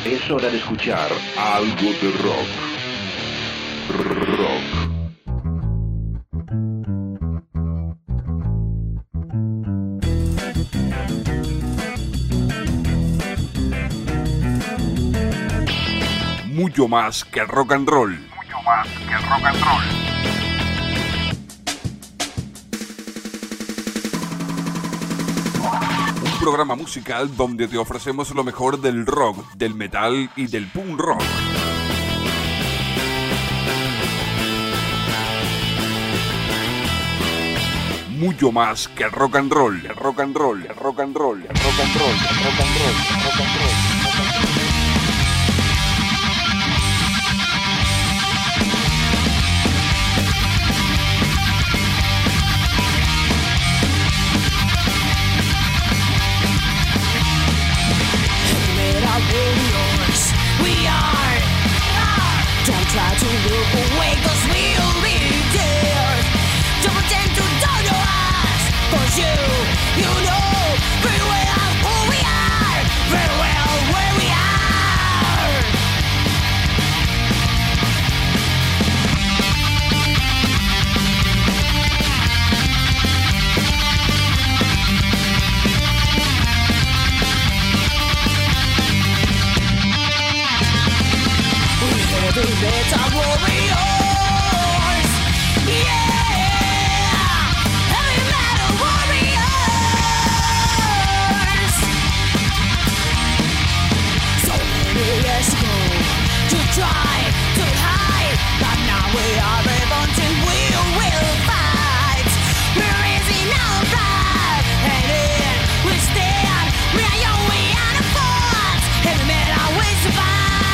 Es hora de escuchar algo de rock. Mucho más que rock and roll. Mucho más que rock and roll. Un programa musical donde te ofrecemos lo mejor del rock, del metal y del punk rock. Mucho más que rock and roll, rock and roll, rock and roll, rock and roll, rock and roll, rock and roll, rock and roll. Try to look away cause we'll be there. Don't pretend to dull your eyes, cause you know very well who we are, very well where we are. Heavy metal warriors, yeah, heavy metal warriors. So many years ago, to try to hide, but now we are reborn and we will fight. We're raising our pride, and in we stand. We are young, we are the force. Heavy metal, we survive.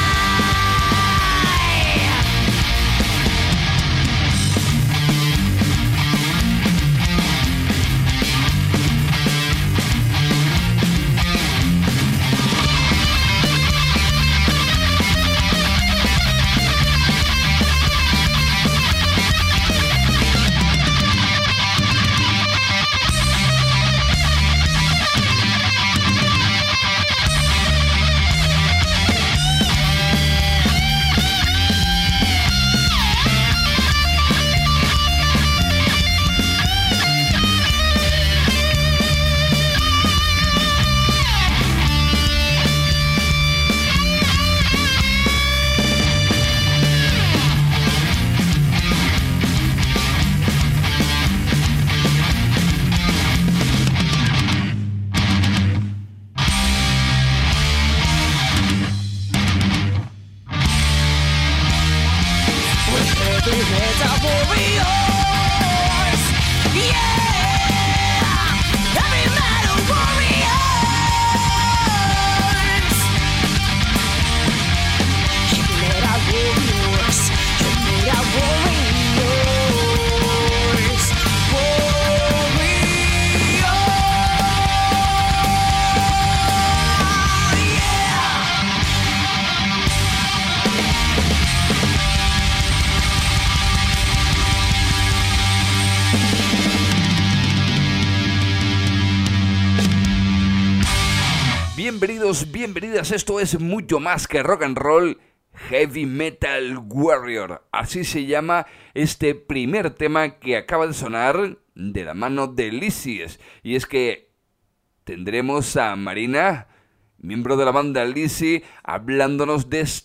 Bienvenidos, bienvenidas, esto es mucho más que rock and roll, Heavy Metal Warrior. Así se llama este primer tema que acaba de sonar de la mano de Lysis. Y es que tendremos a Marina, miembro de la banda Lysis, hablándonos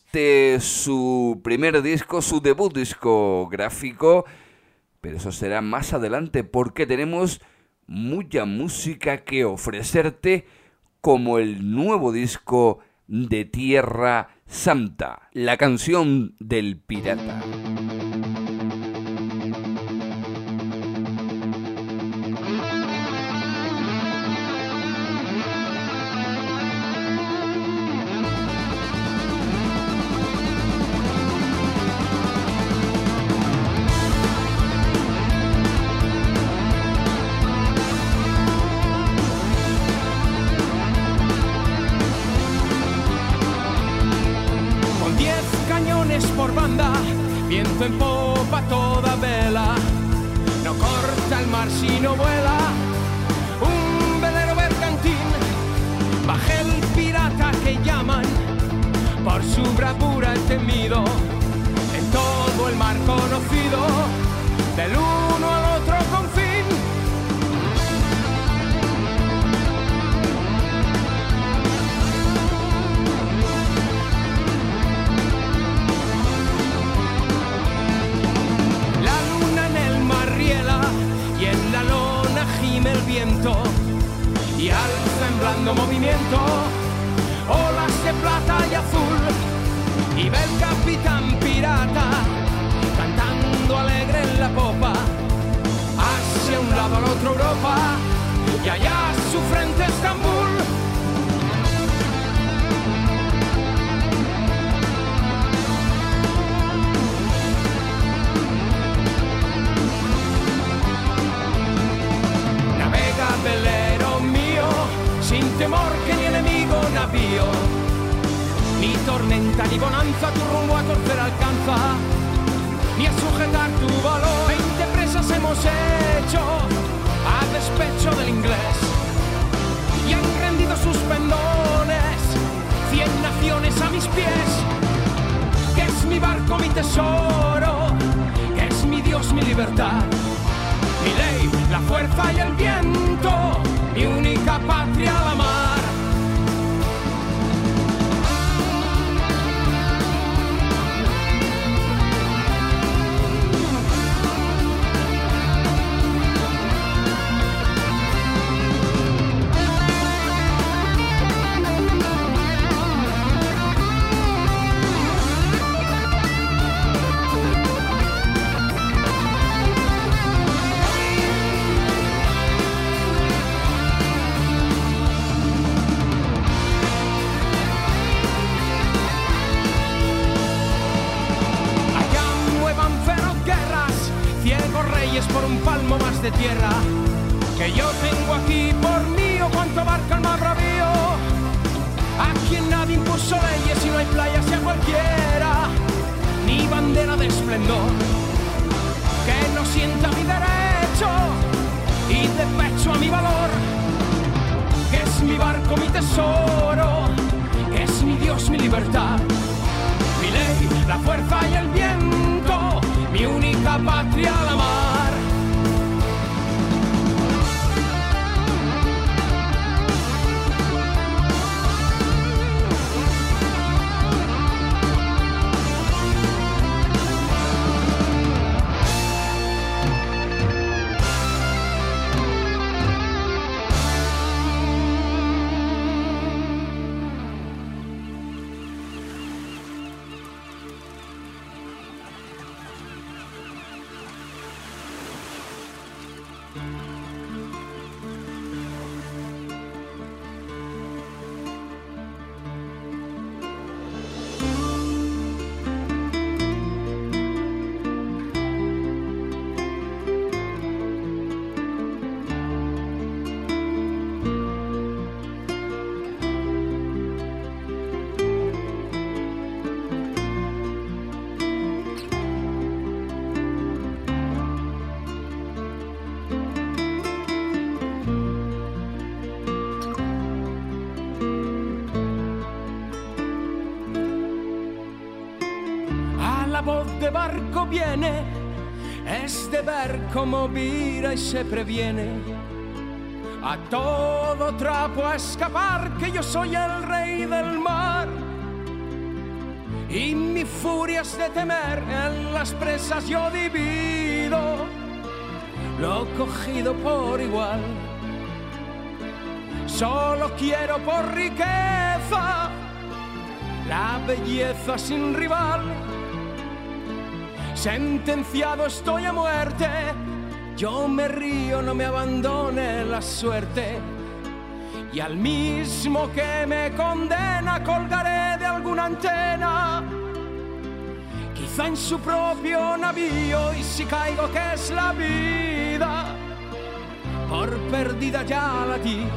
de su primer disco, su debut discográfico. Pero eso será más adelante porque tenemos mucha música que ofrecerte, como el nuevo disco de Tierra Santa, la canción del pirata. Por banda, viento en popa toda vela, no corta el mar si no vuela, un velero mercantil, baje el pirata que llaman, por su bravura es temido en todo el mar conocido, del uno al otro confín. La luna en el mar riela y en la lona gime el viento y alza en blando movimiento olas de plata y azul, y ve el capitán pirata cantando alegre en la popa, hacia un lado al otro Europa y allá su frente Estambul. Navega velero mío, sin temor que ni enemigo navío, ni tormenta ni bonanza tu rumbo a torcer alcanza, ni a sujetar tu valor. 20 presas hemos hecho a despecho del inglés y han rendido sus pendones 100 naciones a mis pies. Que es mi barco, mi tesoro, que es mi Dios, mi libertad, mi ley, la fuerza y el viento, mi única patria, la mar. Por un palmo más de tierra que yo tengo aquí por mío, cuanto abarca el mar bravío. A quien nadie impuso leyes y no hay playas y a cualquiera, ni bandera de esplendor que no sienta mi derecho y de pecho a mi valor. Que es mi barco, mi tesoro, que es mi Dios, mi libertad, mi ley, la fuerza y el viento, mi única patria, la mar. De barco viene, es de ver cómo vira y se previene a todo trapo a escapar, que yo soy el rey del mar y mi furia es de temer, en las presas yo divido lo cogido por igual. Solo quiero por riqueza la belleza sin rival. Sentenciado estoy a muerte, yo me río, no me abandone la suerte. Y al mismo que me condena colgaré de alguna antena, quizá en su propio navío, y si caigo que es la vida, por perdida ya la di.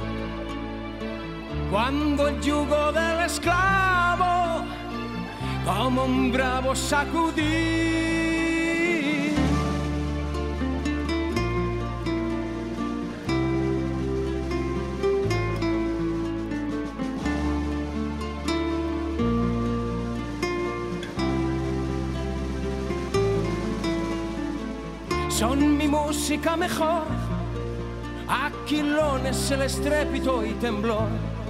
Cuando el yugo del esclavo como un bravo sacudí. son mi música mejor. Aquilones el estrépito y temblor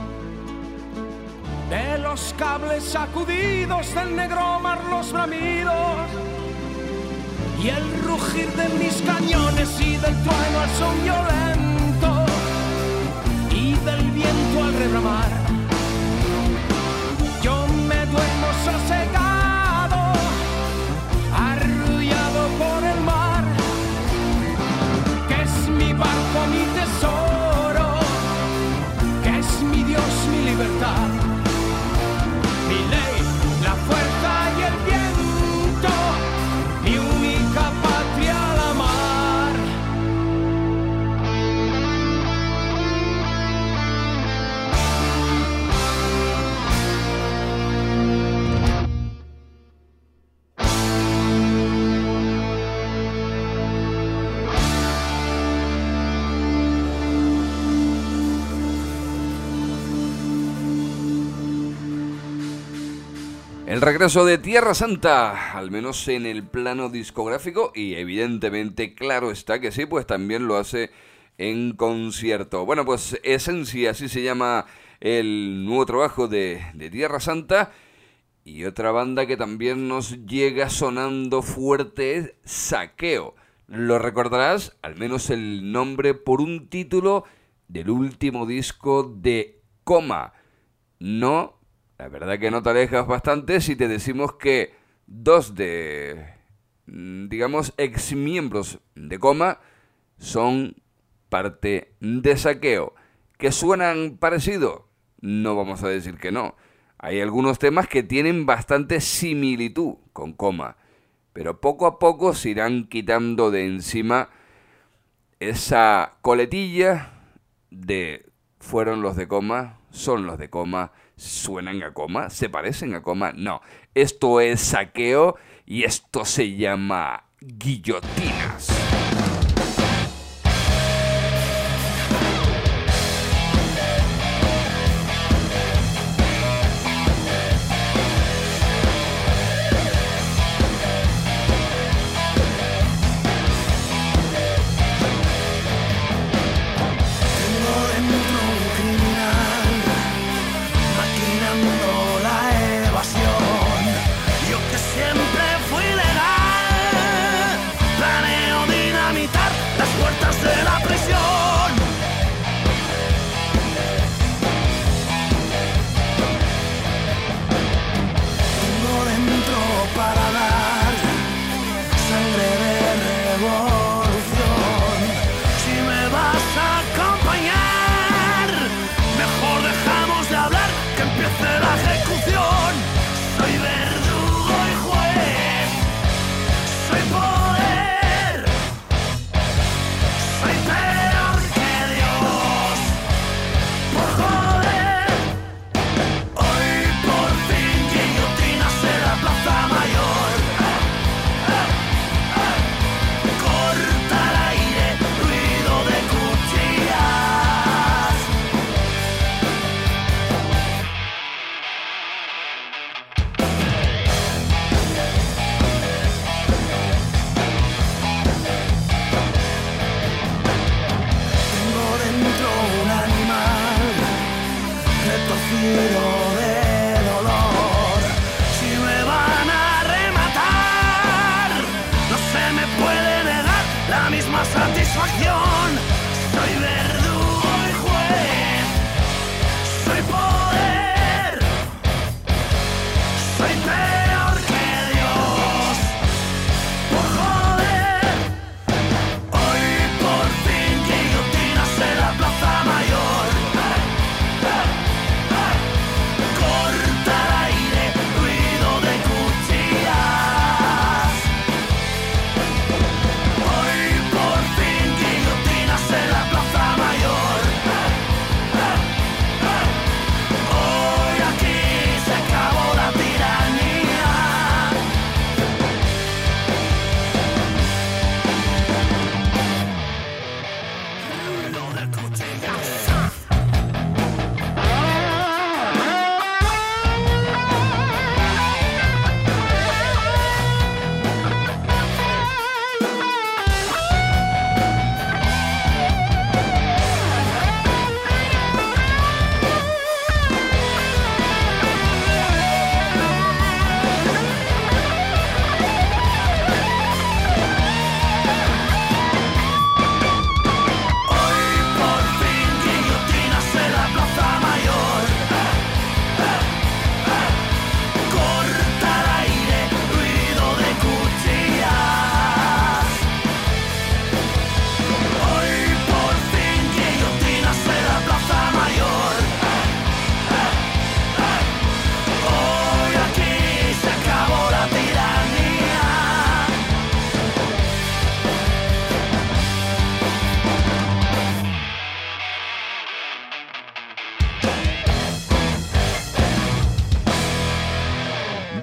de los cables sacudidos, del negro mar los bramidos y el rugir de mis cañones y del trueno al son violento y del viento al rebramar. Yo me duermo sosegado, arrullado por el mar, que es mi barco, mi tesoro, que es mi Dios, mi libertad, mi ley, la fuerza y el viento, mi única patria la mar. El regreso de Tierra Santa, al menos en el plano discográfico, y evidentemente, claro está que sí, pues también lo hace en concierto. Bueno, pues Esencia, así se llama el nuevo trabajo de Tierra Santa. Y otra banda que también nos llega sonando fuerte es Saqueo. Lo recordarás, al menos el nombre, por un título del último disco de Coma. No, la verdad que no te alejas bastante si te decimos que dos de, digamos, exmiembros de Coma son parte de Saqueo. ¿Que suenan parecido? No vamos a decir que no. Hay algunos temas que tienen bastante similitud con Coma, pero poco a poco se irán quitando de encima esa coletilla de fueron los de Coma, son los de Coma, suenan a Coma, se parecen a Coma. No, esto es Saqueo y esto se llama Guillotinas. Siempre fui legal, planeo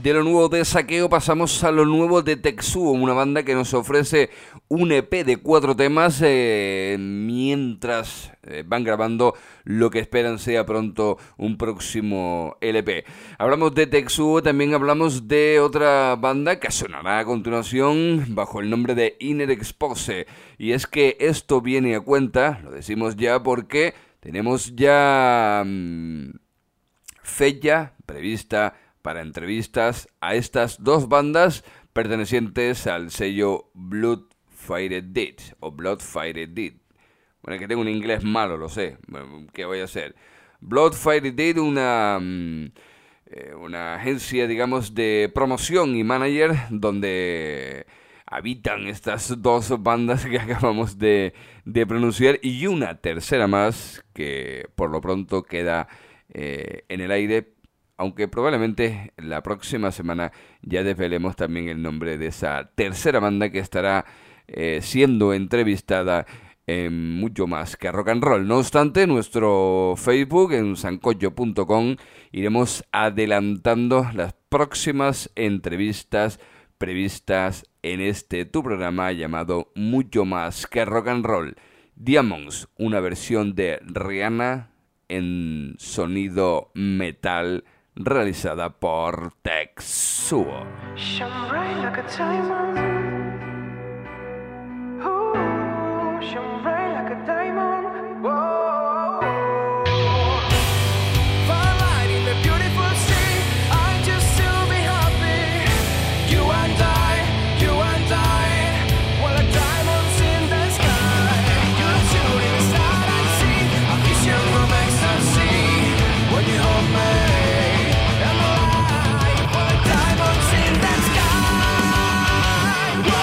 De lo nuevo de Saqueo pasamos a lo nuevo de Tetsuo, una banda que nos ofrece un EP de 4 temas mientras van grabando lo que esperan sea pronto un próximo LP. Hablamos de Tetsuo, también hablamos de otra banda que sonará a continuación bajo el nombre de Inner Expose. Y es que esto viene a cuenta, lo decimos ya porque tenemos ya fecha prevista para entrevistas a estas dos bandas pertenecientes al sello Blood Fired Dead o Blood Fired Dead. Bueno, que tengo un inglés malo, lo sé. ¿Qué voy a hacer? Blood Fired Dead, una agencia, digamos, de promoción y manager donde habitan estas dos bandas que acabamos de pronunciar y una tercera más que por lo pronto queda en el aire, aunque probablemente la próxima semana ya desvelemos también el nombre de esa tercera banda que estará siendo entrevistada en Mucho Más que Rock and Roll. No obstante, nuestro Facebook en sancocho.com iremos adelantando las próximas entrevistas previstas en este tu programa llamado Mucho Más que Rock and Roll. Diamonds, una versión de Rihanna en sonido metal realizada por Tetsuo. Shine bright like a diamond. Ooh, shine bright like a diamond. Whoa. Firelight in the beautiful sea. I just to be happy. You and I, well, a diamonds in the sky. You're a shooting star I see. A vision of ecstasy when you hold me. Well, diamonds in the sky. Whoa.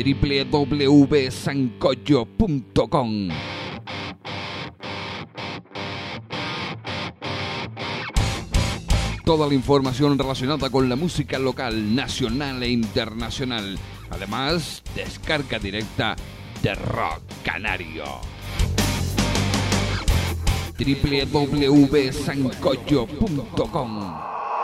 www.sancocho.com. Toda la información relacionada con la música local, nacional e internacional. Además, descarga directa de Rock Canario. www.sancocho.com.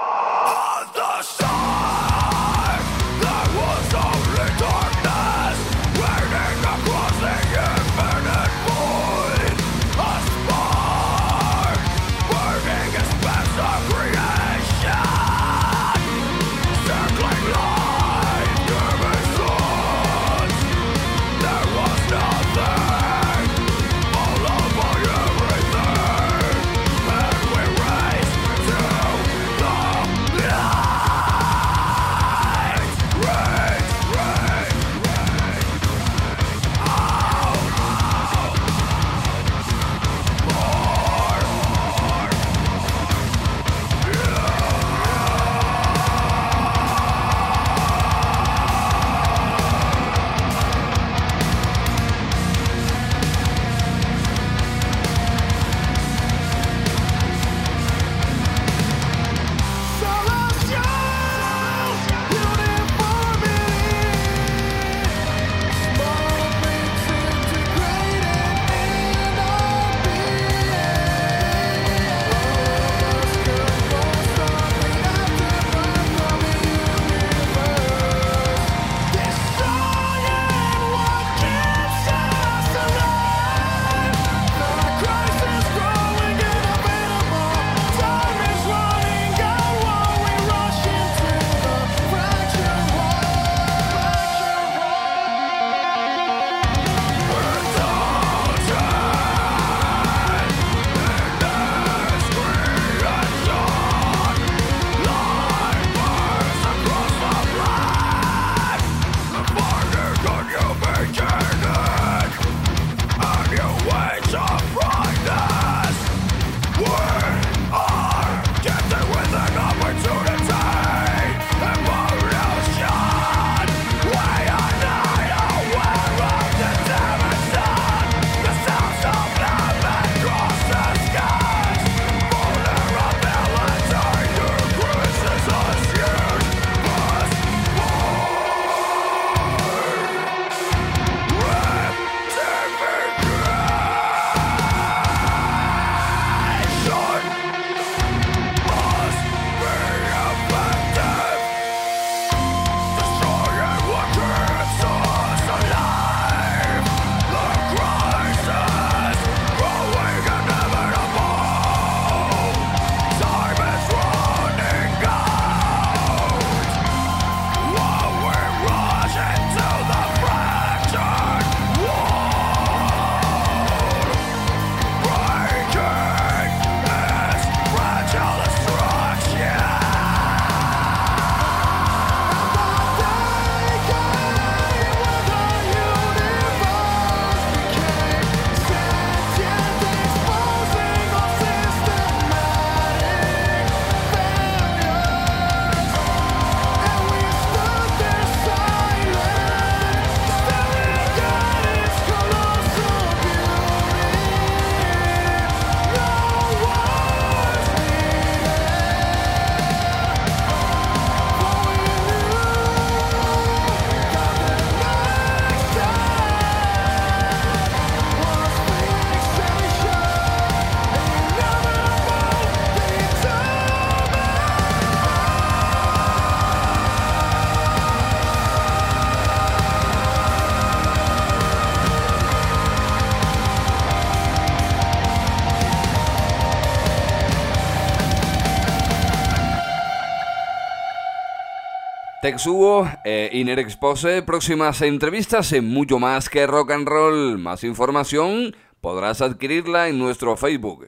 Texugo, Inner Expose, próximas entrevistas en Mucho Más que Rock and Roll. Más información podrás adquirirla en nuestro Facebook,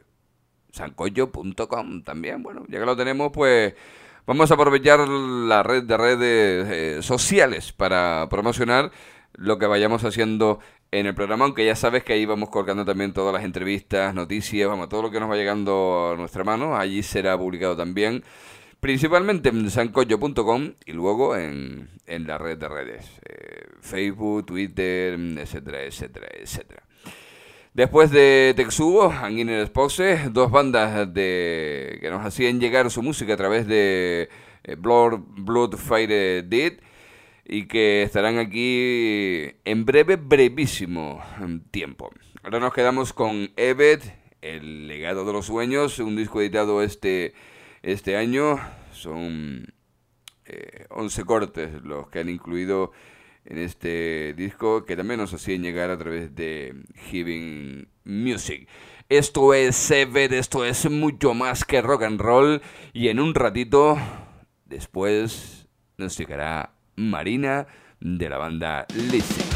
sancocho.com también. Bueno, ya que lo tenemos, pues vamos a aprovechar la red de redes sociales para promocionar lo que vayamos haciendo en el programa, aunque ya sabes que ahí vamos colgando también todas las entrevistas, noticias, vamos, todo lo que nos va llegando a nuestra mano, allí será publicado también. Principalmente en sancocho.com y luego en la red de redes, Facebook, Twitter, etcétera, etcétera, etcétera. Después de Texugo, Anguiner Expose, dos bandas que nos hacían llegar su música a través de Blood Fire Dead y que estarán aquí en brevísimo tiempo. Ahora nos quedamos con Evet, El legado de los sueños, un disco editado este año. Son 11 cortes los que han incluido en este disco, que también nos hacían llegar a través de Heaven Music. Esto es Evet, esto es mucho más que rock and roll, y en un ratito después nos llegará Marina de la banda Listen.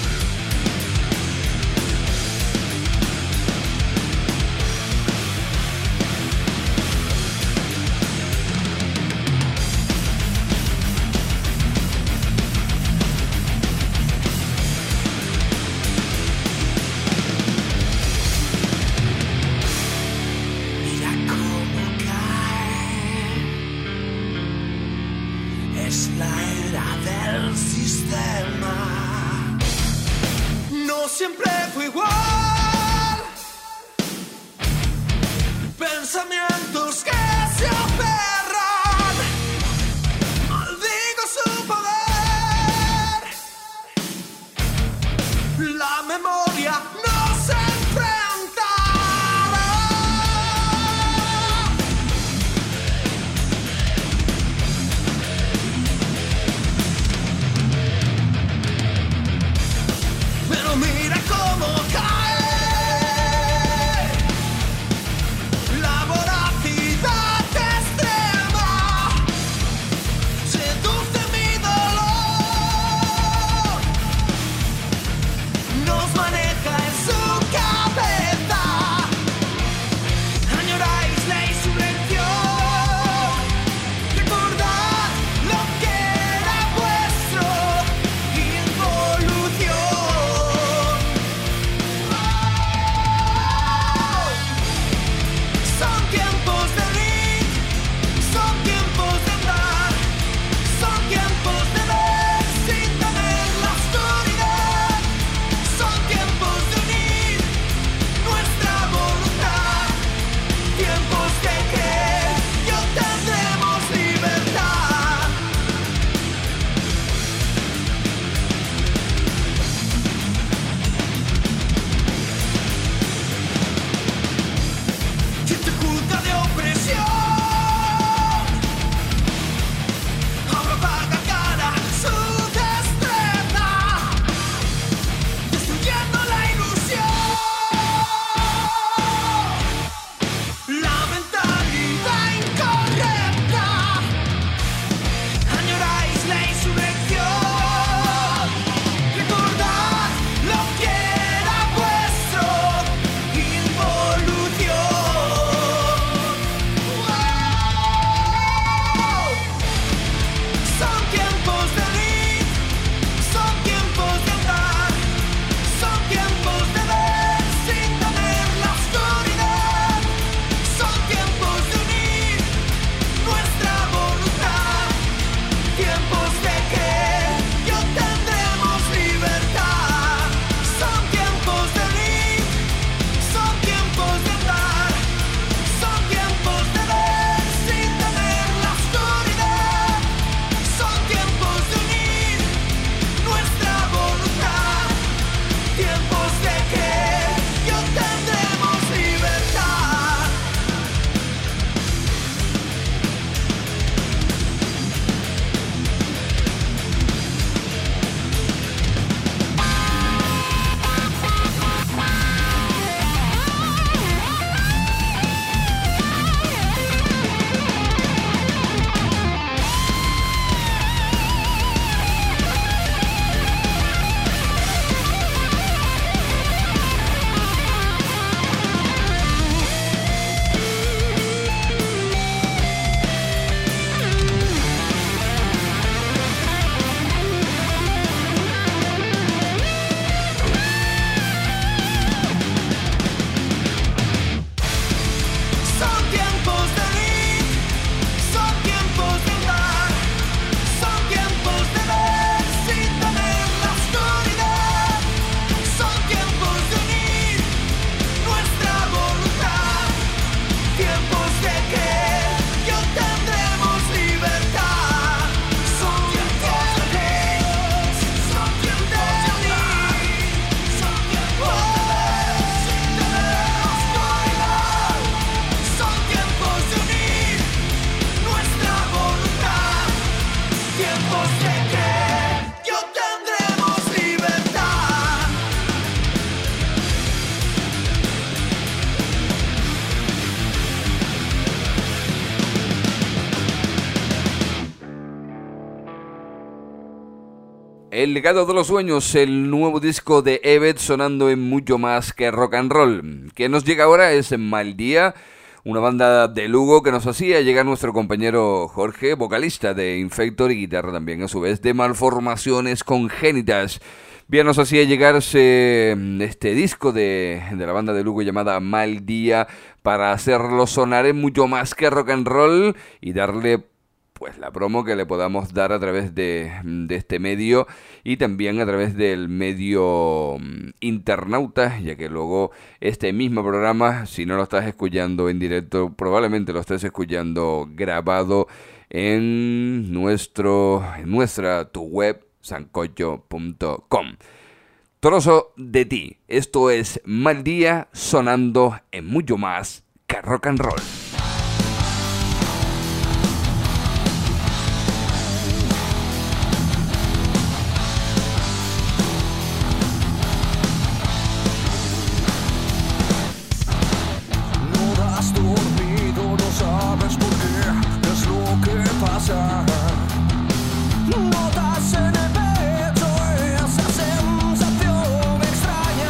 Mira cómo cae. Es la era del sistema. No siempre fue igual. Pensamientos que se aferran. Maldigo su poder. La memoria no se enfrenta. Pero mira cómo cae. El legado de los sueños, el nuevo disco de Evet sonando en mucho más que rock and roll. Que nos llega ahora es Mal Día, una banda de Lugo que nos hacía llegar nuestro compañero Jorge, vocalista de Infector y guitarra también a su vez de Malformaciones Congénitas. Bien, nos hacía llegarse este disco de la banda de Lugo llamada Mal Día para hacerlo sonar en mucho más que rock and roll y darle pues la promo que le podamos dar a través de este medio y también a través del medio internauta, ya que luego este mismo programa, si no lo estás escuchando en directo, probablemente lo estés escuchando grabado en nuestra tu web, sancocho.com. Trozo de ti. Esto es Mal Día sonando en mucho más que rock and roll. No das dormido, no sabes por qué es lo que pasa. Notas en el pecho esa sensación extraña.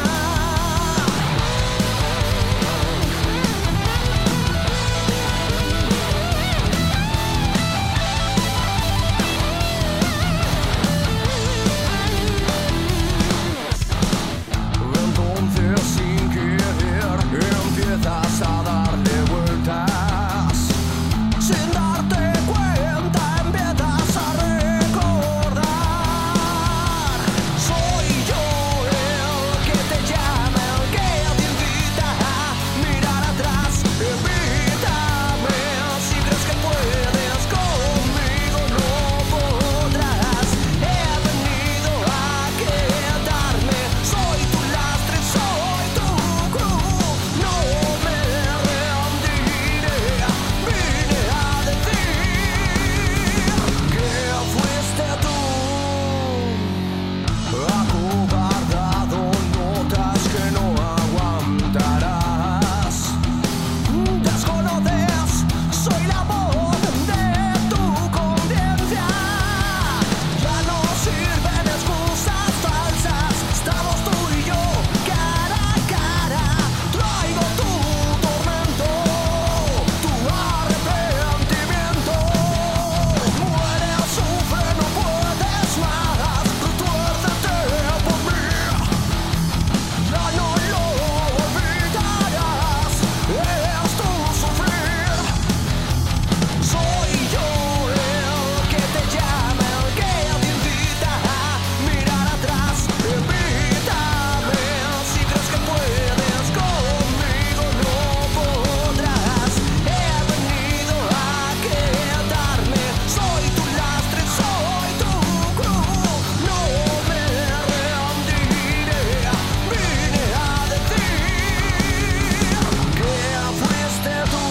Entonces sin querer empiezas a darle vueltas. Sin darte cuenta empiezas a recordar. Soy yo el que te llama, el que te invita a mirar atrás. Invítame, si crees que puedes conmigo no podrás. He venido a quedarme, soy tu lastre, soy tu cruz. No me rendiré, vine a decir que fuiste tú. Acobardado, notas que no aguantarás. Desconoces, soy la voz de tu conciencia. Ya no sirven excusas falsas, estamos tú y yo cara a cara. Traigo tu tormento, tu arrepentimiento. Muere, sufre, no puedes más, retuércete por mí. Ya no lo olvidarás, es tu sufrir. Soy yo el que te llama, el que te invita a mirar atrás. Invítame, si crees que puedes conmigo no podrás. He venido a quedarme, soy tu lastre, soy tu cruz. No me rendiré, vine a decir que fuiste tú.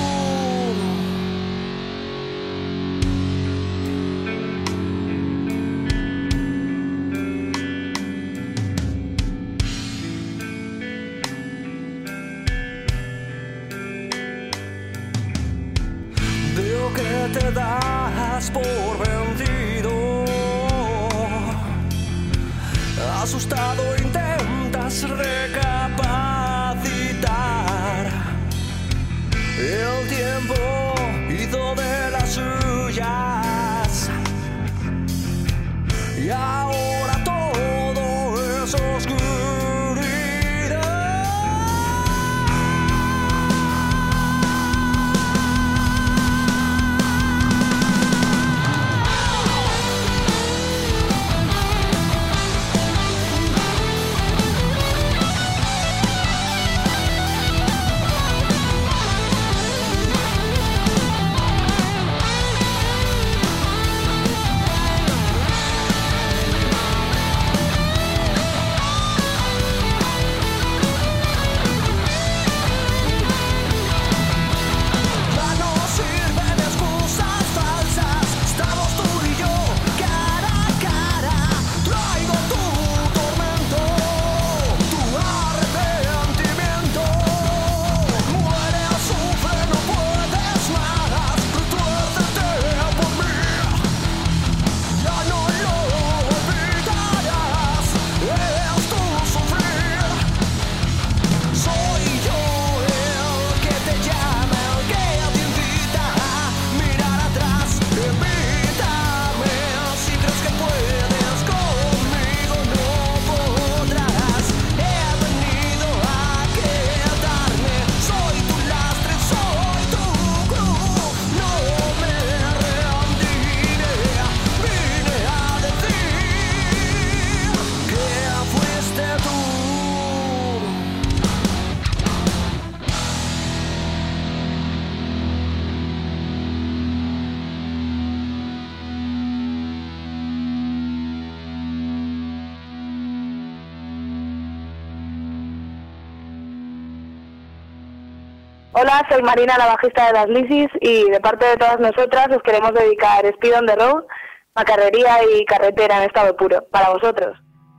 Veo que te das por vencido. Asustado intentas recapacitar. El tiempo hizo de las suyas. Y ahora todo es oscuridad. Hola, soy Marina, la bajista de las Lisis, y de parte de todas nosotras os queremos dedicar Speed on the Road, Macarrería y Carretera en estado puro, para vosotros.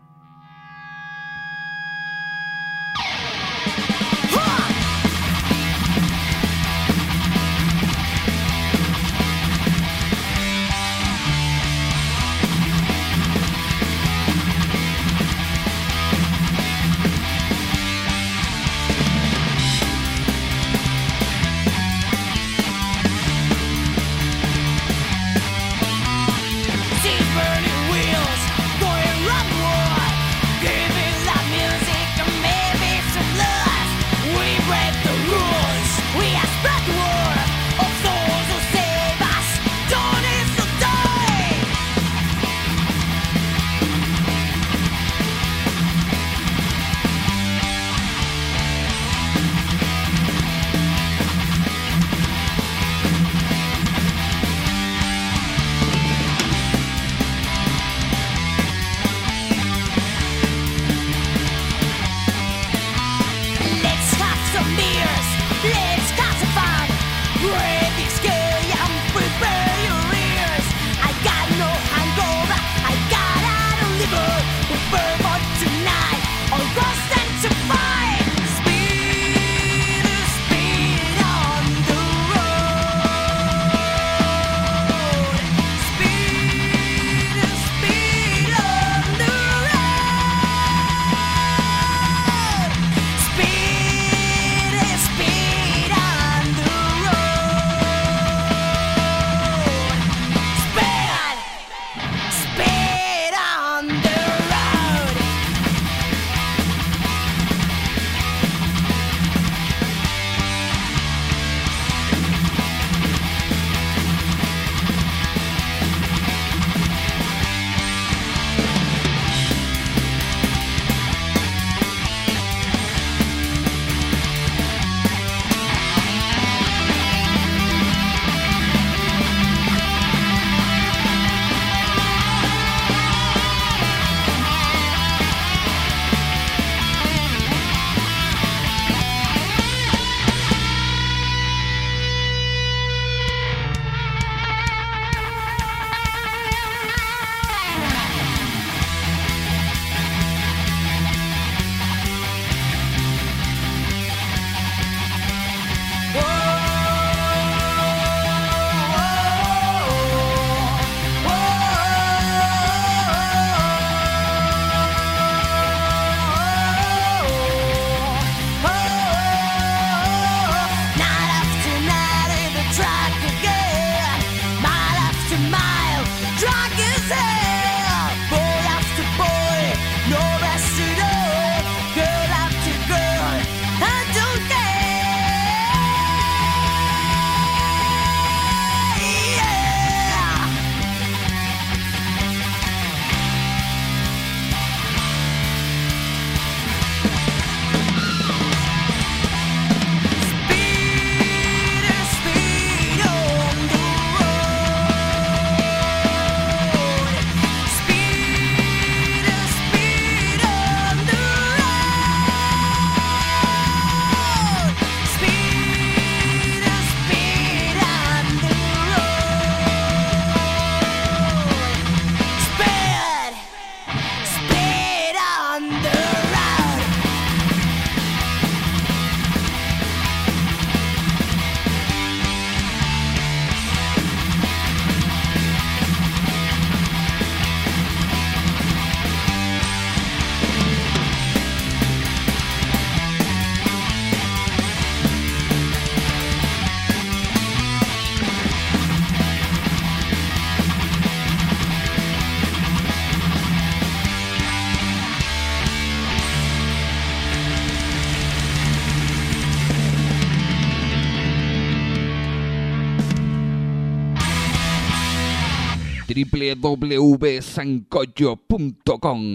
www.sancocho.com.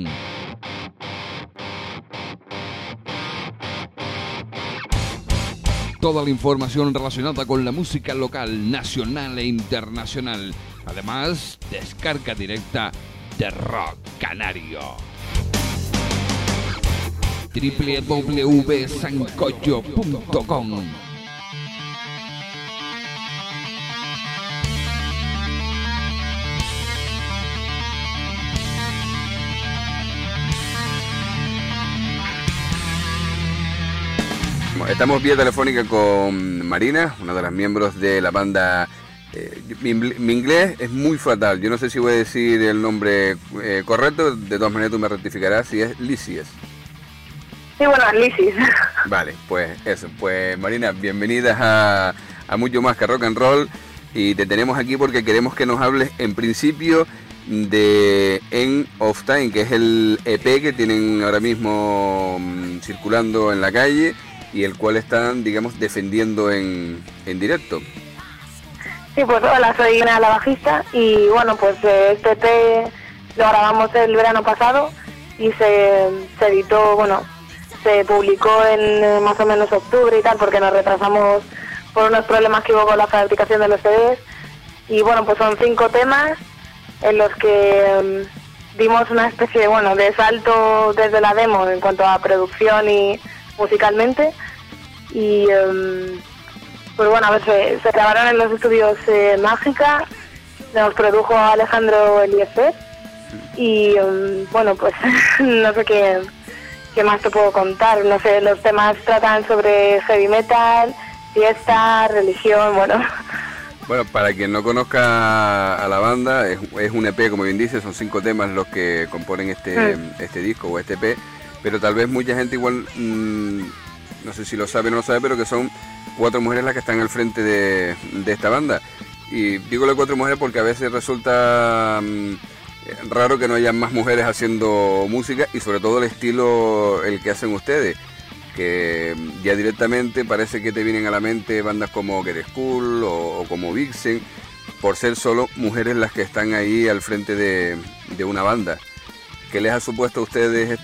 Toda la información relacionada con la música local, nacional e internacional. Además, descarga directa de Rock Canario. www.sancocho.com. Estamos vía telefónica con Marina, una de las miembros de la banda. Mi inglés es muy fatal, yo no sé si voy a decir el nombre correcto, de todas maneras tú me rectificarás si es Lysies. Sí, bueno, Lysis. Vale, pues eso, pues Marina, bienvenidas a Mucho Más que Rock and Roll, y te tenemos aquí porque queremos que nos hables en principio de End of Time, que es el EP que tienen ahora mismo circulando en la calle y el cual están, digamos, defendiendo en directo. Sí, pues hola, soy Ana, la bajista, y bueno, pues este EP lo grabamos el verano pasado y se editó, bueno, se publicó en más o menos octubre y tal, porque nos retrasamos por unos problemas que hubo con la fabricación de los CDs, y bueno, pues son 5 temas en los que dimos una especie de, bueno, de salto desde la demo en cuanto a producción y musicalmente, y pues bueno, a ver, se grabaron en los estudios Mágica, nos produjo Alejandro Eliezer, y bueno, pues no sé qué más te puedo contar, no sé, los temas tratan sobre heavy metal, fiesta, religión, bueno. Bueno, para quien no conozca a la banda, es un EP, como bien dice, son 5 temas los que componen este disco o este EP, pero tal vez mucha gente igual, no sé si lo sabe o no lo sabe, pero que son 4 mujeres las que están al frente de esta banda. Y digo las 4 mujeres porque a veces resulta raro que no haya más mujeres haciendo música, y sobre todo el estilo el que hacen ustedes, que ya directamente parece que te vienen a la mente bandas como Get School o como Vixen, por ser solo mujeres las que están ahí al frente de una banda. ¿Qué les ha supuesto a ustedes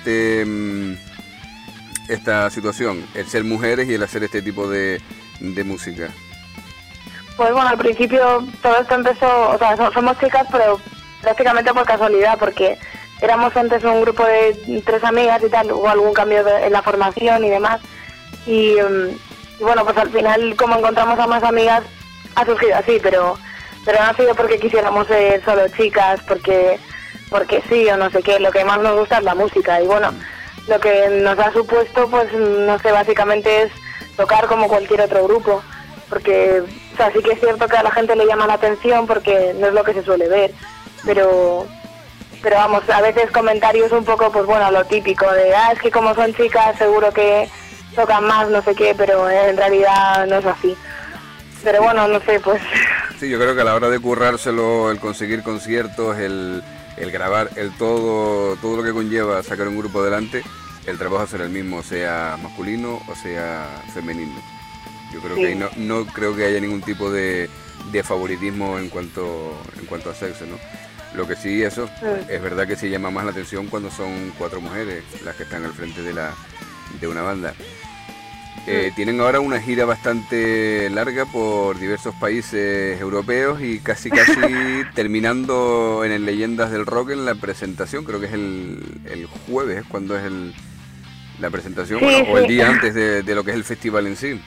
esta situación, el ser mujeres y el hacer este tipo de música? Pues bueno, al principio todo esto empezó, o sea, somos chicas, pero prácticamente por casualidad, porque éramos antes un grupo de 3 amigas y tal, hubo algún cambio en la formación y demás, y bueno, pues al final, como encontramos a más amigas, ha surgido así, pero no ha sido porque quisiéramos ser solo chicas, porque sí o no sé qué, lo que más nos gusta es la música, y bueno, lo que nos ha supuesto, pues no sé, básicamente es tocar como cualquier otro grupo, porque, o sea, sí que es cierto que a la gente le llama la atención porque no es lo que se suele ver, pero vamos, a veces comentarios un poco, pues bueno, lo típico de, es que como son chicas seguro que tocan más, no sé qué, pero en realidad no es así. Pero bueno, no sé, pues... Sí, yo creo que a la hora de currárselo, el conseguir conciertos, el grabar, todo lo que conlleva sacar un grupo adelante, el trabajo será el mismo, sea masculino o sea femenino. Yo creo que ahí no creo que haya ningún tipo de favoritismo en cuanto a sexo, ¿no? Lo que sí, eso, es verdad que sí llama más la atención cuando son 4 mujeres las que están al frente de una banda. Tienen ahora una gira bastante larga por diversos países europeos y casi terminando en el Leyendas del Rock en la presentación, creo que es el jueves, cuando es la presentación, sí, bueno, sí. o el día antes de lo que es el festival en sí.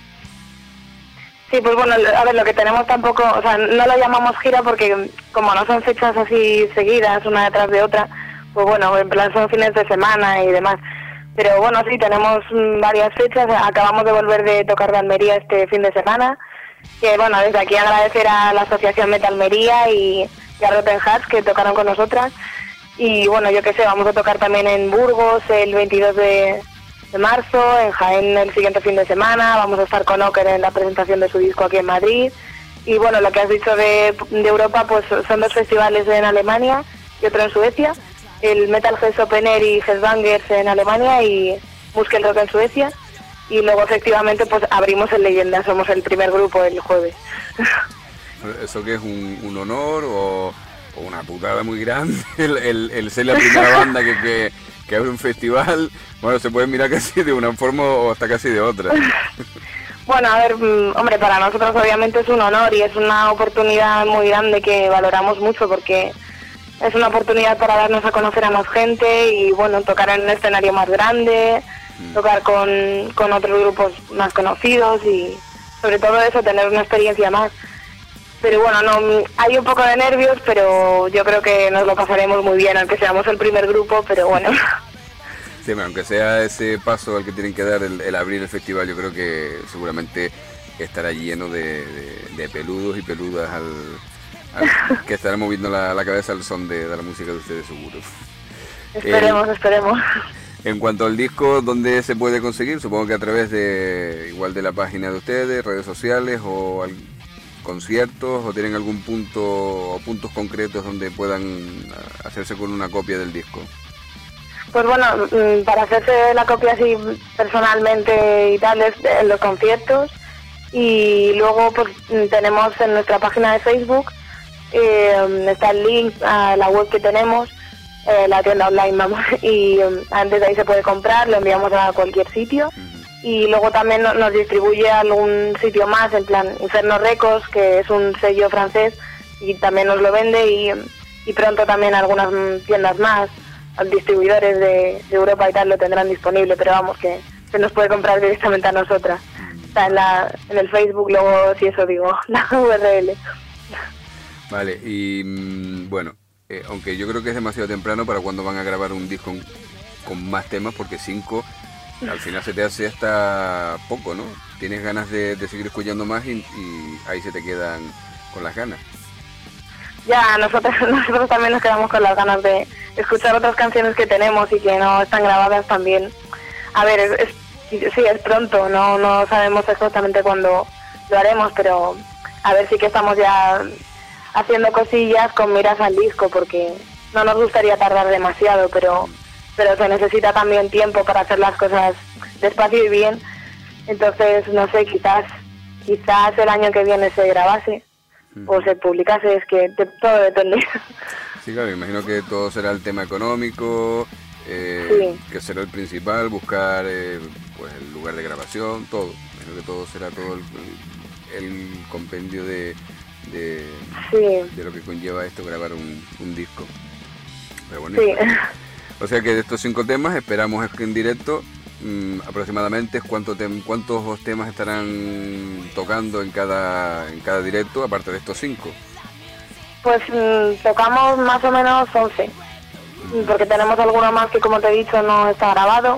Sí, pues bueno, a ver, lo que tenemos tampoco, o sea, no lo llamamos gira porque como no son fechas así seguidas, una detrás de otra, pues bueno, en plan son fines de semana y demás. Pero bueno, sí, tenemos varias fechas, acabamos de volver de tocar de Almería este fin de semana, que bueno, desde aquí agradecer a la Asociación Metal Almería y a Rotten Hearts que tocaron con nosotras. Y bueno, yo qué sé, vamos a tocar también en Burgos el 22 de marzo, en Jaén el siguiente fin de semana, vamos a estar con Oker en la presentación de su disco aquí en Madrid, y bueno, lo que has dicho de Europa, pues son 2 festivales en Alemania y otro en Suecia, el Metal Heads Open Air y Headbangers en Alemania y Muskel Rock en Suecia, y luego efectivamente pues abrimos el Leyenda, somos el primer grupo el jueves. ¿Eso que es un honor o una putada muy grande el ser la primera banda que abre un festival? Bueno, se puede mirar casi de una forma o hasta casi de otra. Bueno, a ver, hombre, para nosotros obviamente es un honor y es una oportunidad muy grande que valoramos mucho porque es una oportunidad para darnos a conocer a más gente y, bueno, tocar en un escenario más grande, tocar con otros grupos más conocidos y, sobre todo eso, tener una experiencia más. Pero bueno, no, hay un poco de nervios, pero yo creo que nos lo pasaremos muy bien, aunque seamos el primer grupo, pero bueno. Sí, bueno, aunque sea ese paso al que tienen que dar el abrir el festival, yo creo que seguramente estará lleno de peludos y peludas que estarán moviendo la cabeza al son de la música de ustedes, seguro. Esperemos. En cuanto al disco, ¿dónde se puede conseguir? Supongo que a través de la página de ustedes, redes sociales o conciertos, o tienen algún punto o puntos concretos donde puedan hacerse con una copia del disco. Pues bueno, para hacerse la copia así personalmente y tal, es en los conciertos. Y luego pues tenemos en nuestra página de Facebook, está el link a la web que tenemos, la tienda online, vamos, y antes de ahí se puede comprar, lo enviamos a cualquier sitio. Y luego también nos distribuye a algún sitio más, en plan Inferno Records, que es un sello francés, y también nos lo vende, y pronto también algunas tiendas más, distribuidores de Europa y tal lo tendrán disponible, pero vamos, que se nos puede comprar directamente a nosotras. Está en el Facebook, luego si eso digo, la URL. Vale, y bueno, aunque yo creo que es demasiado temprano para cuando van a grabar un disco con más temas, porque 5 al final se te hace hasta poco, ¿no? Tienes ganas de seguir escuchando más y ahí se te quedan con las ganas. Ya, nosotros también nos quedamos con las ganas de escuchar otras canciones que tenemos y que no están grabadas también. A ver, sí, es pronto, no sabemos exactamente cuándo lo haremos, pero a ver, sí que estamos ya haciendo cosillas con miras al disco, porque no nos gustaría tardar demasiado, pero se necesita también tiempo para hacer las cosas despacio y bien. Entonces, no sé, quizás el año que viene se grabase o se publicase, es que todo depende. Sí, claro, imagino que todo será el tema económico, sí, que será el principal, buscar pues el lugar de grabación, todo. Imagino que todo será todo el compendio de lo que conlleva esto, grabar un disco. Pero bueno, sí. O sea que de estos 5 temas esperamos que en directo aproximadamente cuántos temas estarán tocando en cada directo, aparte de estos 5. Pues tocamos más o menos 11, porque tenemos alguno más que, como te he dicho, no está grabado,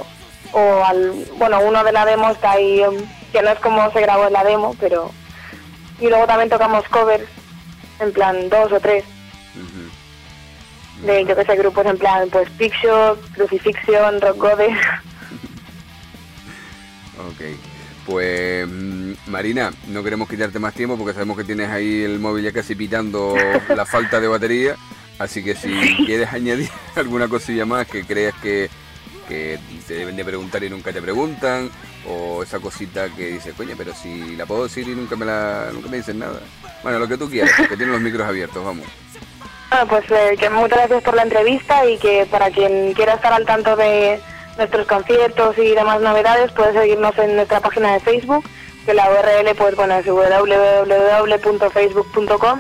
uno de la demo está ahí, que no es como se grabó en la demo, pero... Y luego también tocamos covers, en plan 2 o 3, de, yo que sé, grupos en plan, pues Picture, Crucifixion, Rock Goddess. Ok, pues Marina, no queremos quitarte más tiempo porque sabemos que tienes ahí el móvil ya casi pitando la falta de batería, así que si quieres añadir alguna cosilla más que creas que te deben de preguntar y nunca te preguntan, o esa cosita que dices, coño, pero si la puedo decir y nunca me dicen nada. Bueno, lo que tú quieras, que tienen los micros abiertos, vamos. Pues que muchas gracias por la entrevista, y que para quien quiera estar al tanto de nuestros conciertos y demás novedades puede seguirnos en nuestra página de Facebook, que la URL pues bueno es www.facebook.com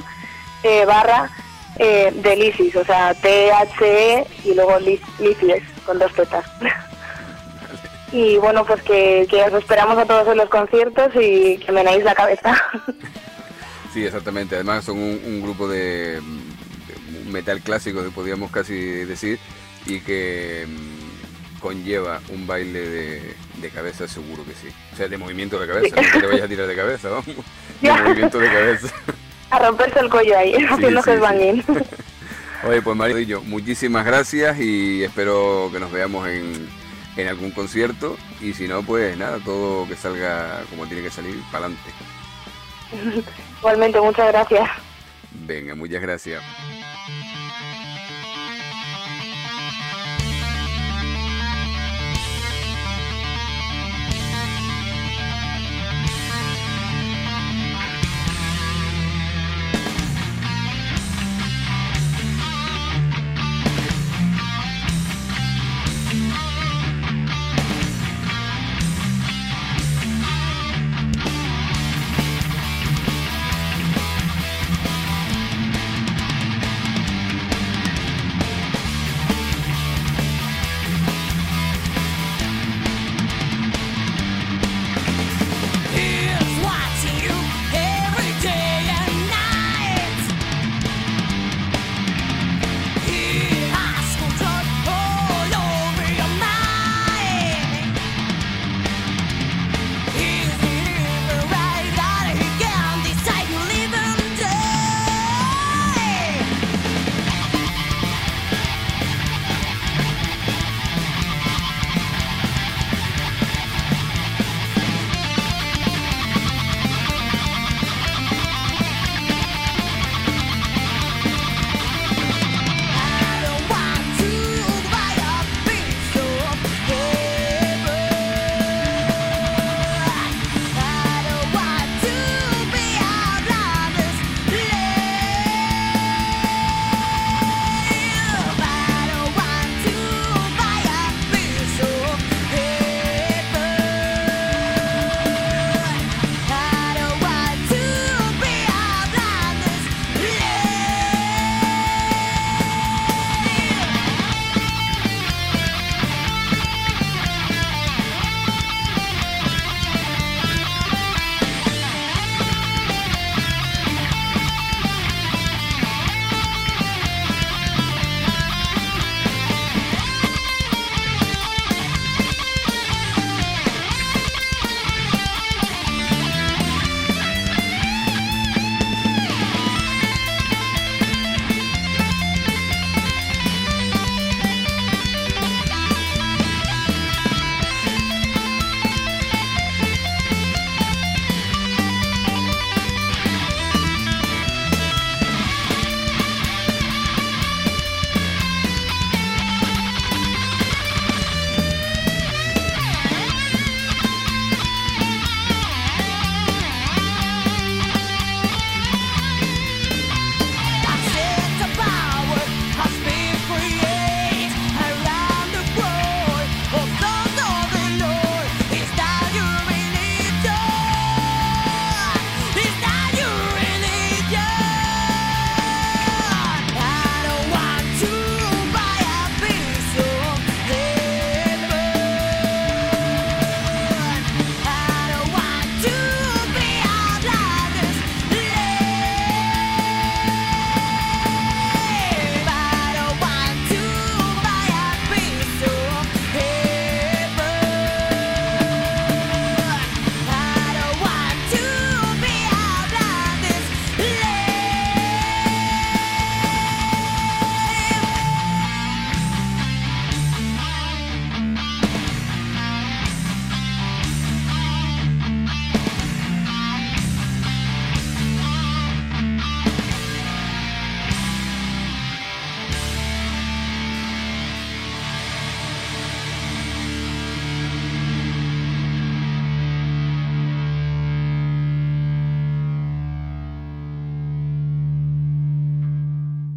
/Delisis, o sea THE y luego Licies con 2 tetas. Y bueno, pues que os esperamos a todos en los conciertos y que menéis la cabeza. Sí, exactamente. Además son un grupo de metal clásico, podríamos casi decir, y que conlleva un baile de cabeza, seguro que sí. O sea, de movimiento de cabeza, no te vayas a tirar de cabeza, vamos. De movimiento de cabeza. A romperse el cuello ahí, haciendo headbanging. Oye, pues Marillo, muchísimas gracias y espero que nos veamos en algún concierto, y si no, pues nada, todo que salga como tiene que salir, para adelante. Igualmente, muchas gracias. Venga, muchas gracias.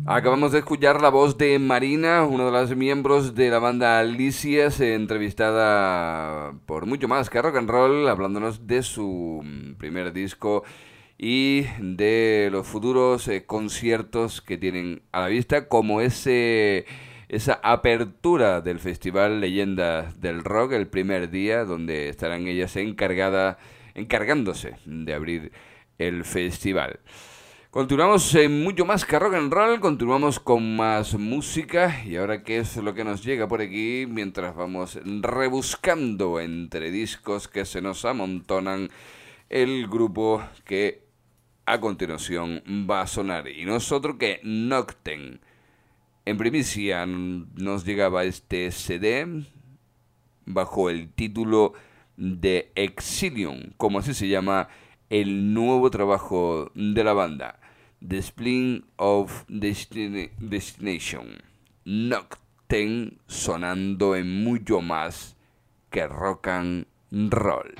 Acabamos de escuchar la voz de Marina, una de las miembros de la banda Alicias, entrevistada por Mucho Más que Rock and Roll, hablándonos de su primer disco y de los futuros conciertos que tienen a la vista, como esa apertura del Festival Leyendas del Rock, el primer día, donde estarán ellas encargándose de abrir el festival. Continuamos en Mucho Más que Rock and Roll, continuamos con más música. Y ahora, ¿qué es lo que nos llega por aquí? Mientras vamos rebuscando entre discos que se nos amontonan, el grupo que a continuación va a sonar, y no es otro que Noctem. En primicia nos llegaba este CD bajo el título de Exilium, como así se llama el nuevo trabajo de la banda, The Spleen of Destination. Noctem sonando en Mucho Más que Rock and Roll.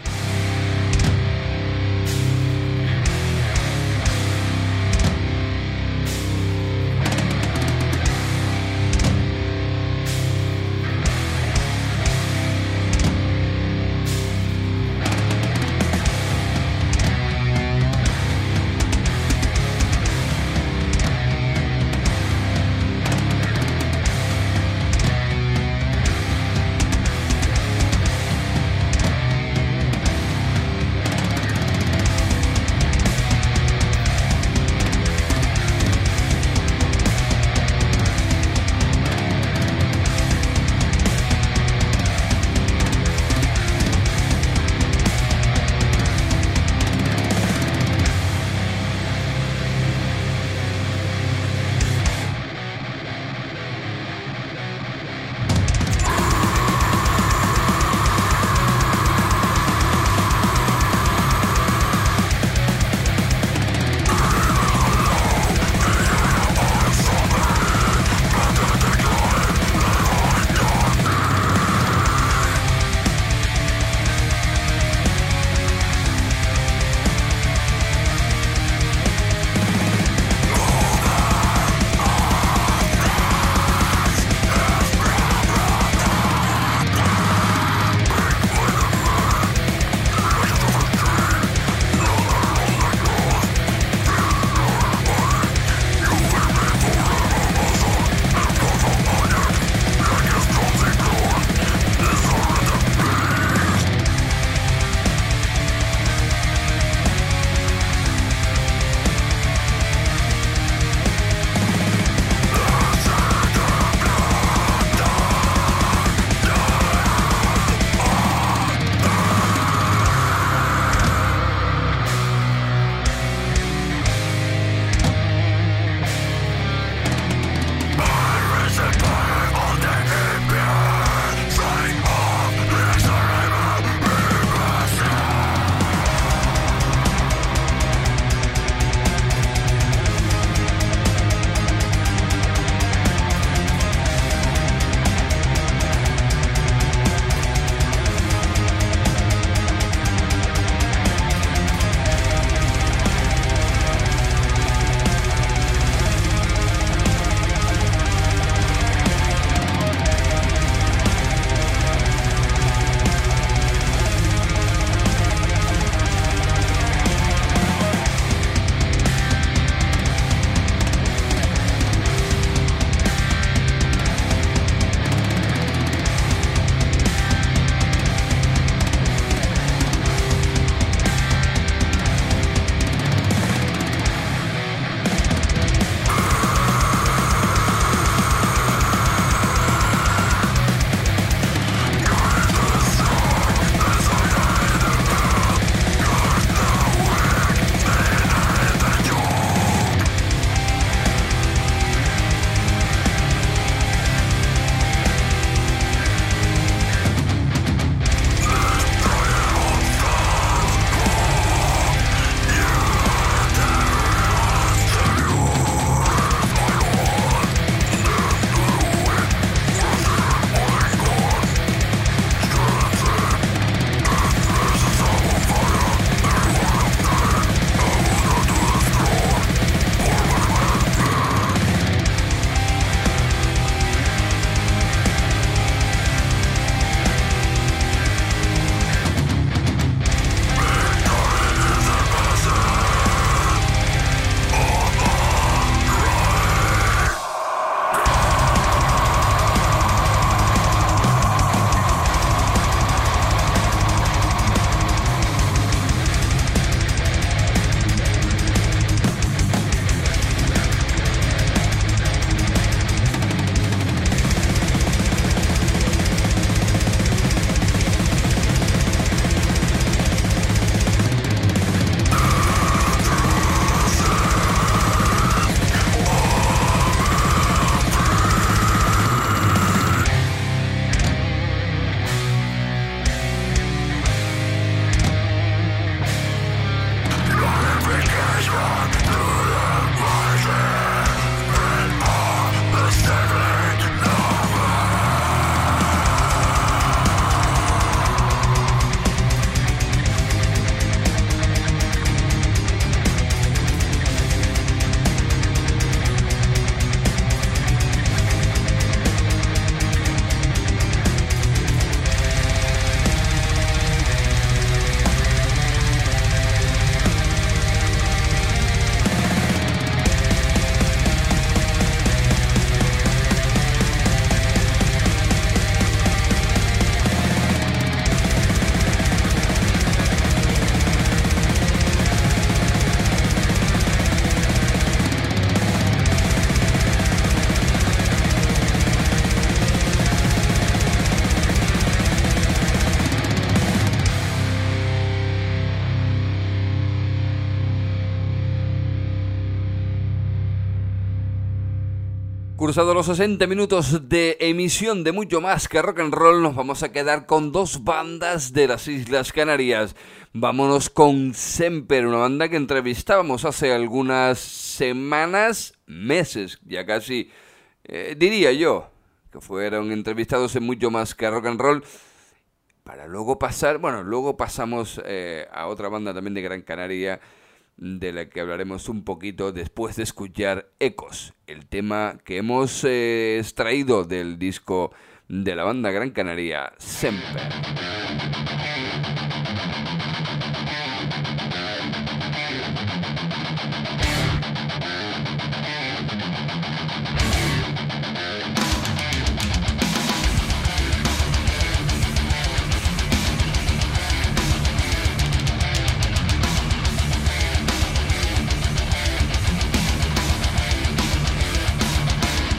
Cursados los 60 minutos de emisión de Mucho Más que Rock and Roll, nos vamos a quedar con dos bandas de las Islas Canarias. Vámonos con Semper, una banda que entrevistábamos hace algunas semanas, meses, ya casi, diría yo, que fueron entrevistados en Mucho Más que Rock and Roll, para luego pasamos a otra banda también de Gran Canaria, de la que hablaremos un poquito después de escuchar Ecos, el tema que hemos extraído del disco de la banda Gran Canaria, Semper.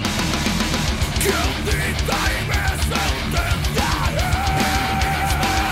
Quien dice y me sentenciaré.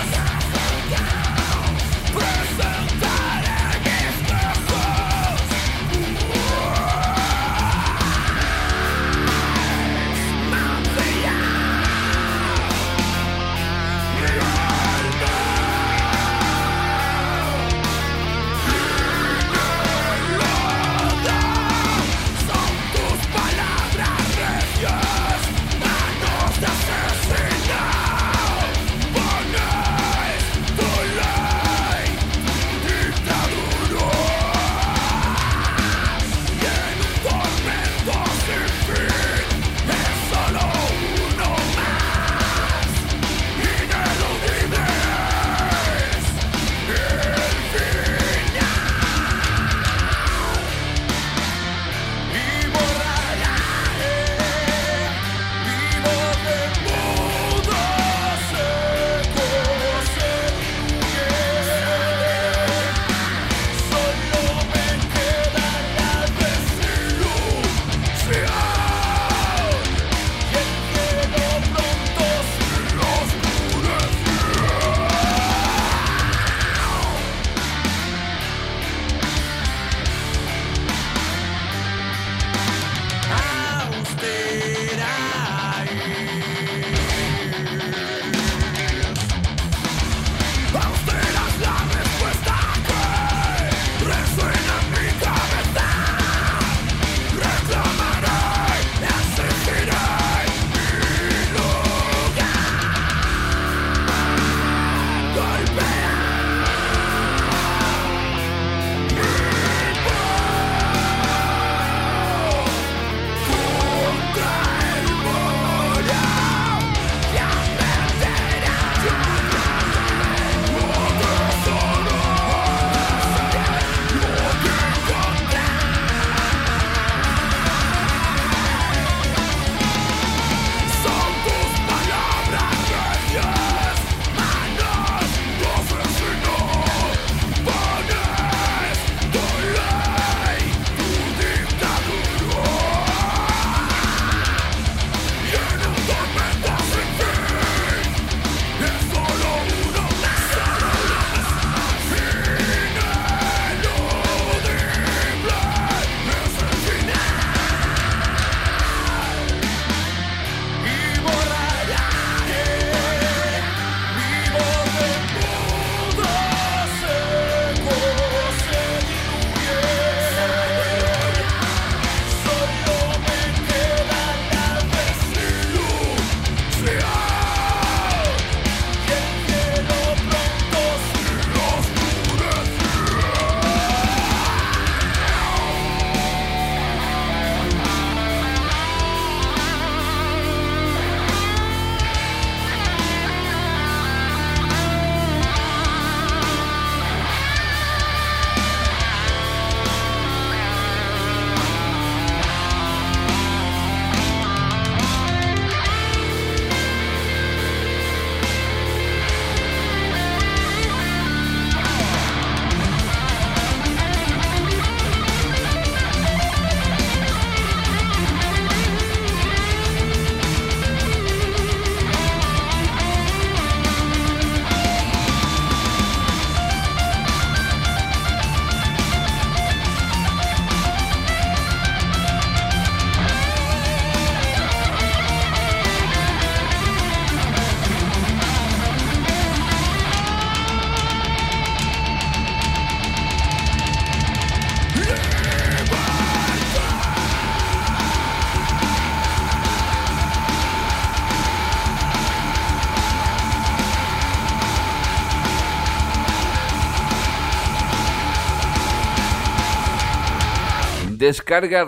Descarga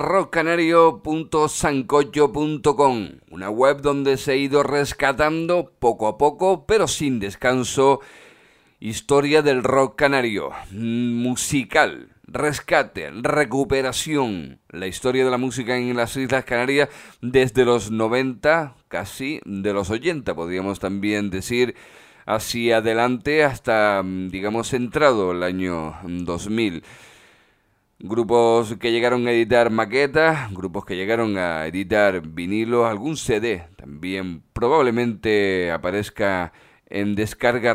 rockcanario.sancocho.com, una web donde se ha ido rescatando poco a poco, pero sin descanso, historia del rock canario, musical, rescate, recuperación, la historia de la música en las Islas Canarias desde los 90, casi de los 80, podríamos también decir, hacia adelante hasta, digamos, entrado el año 2000. Grupos que llegaron a editar maquetas, grupos que llegaron a editar vinilos, algún CD también probablemente aparezca en descarga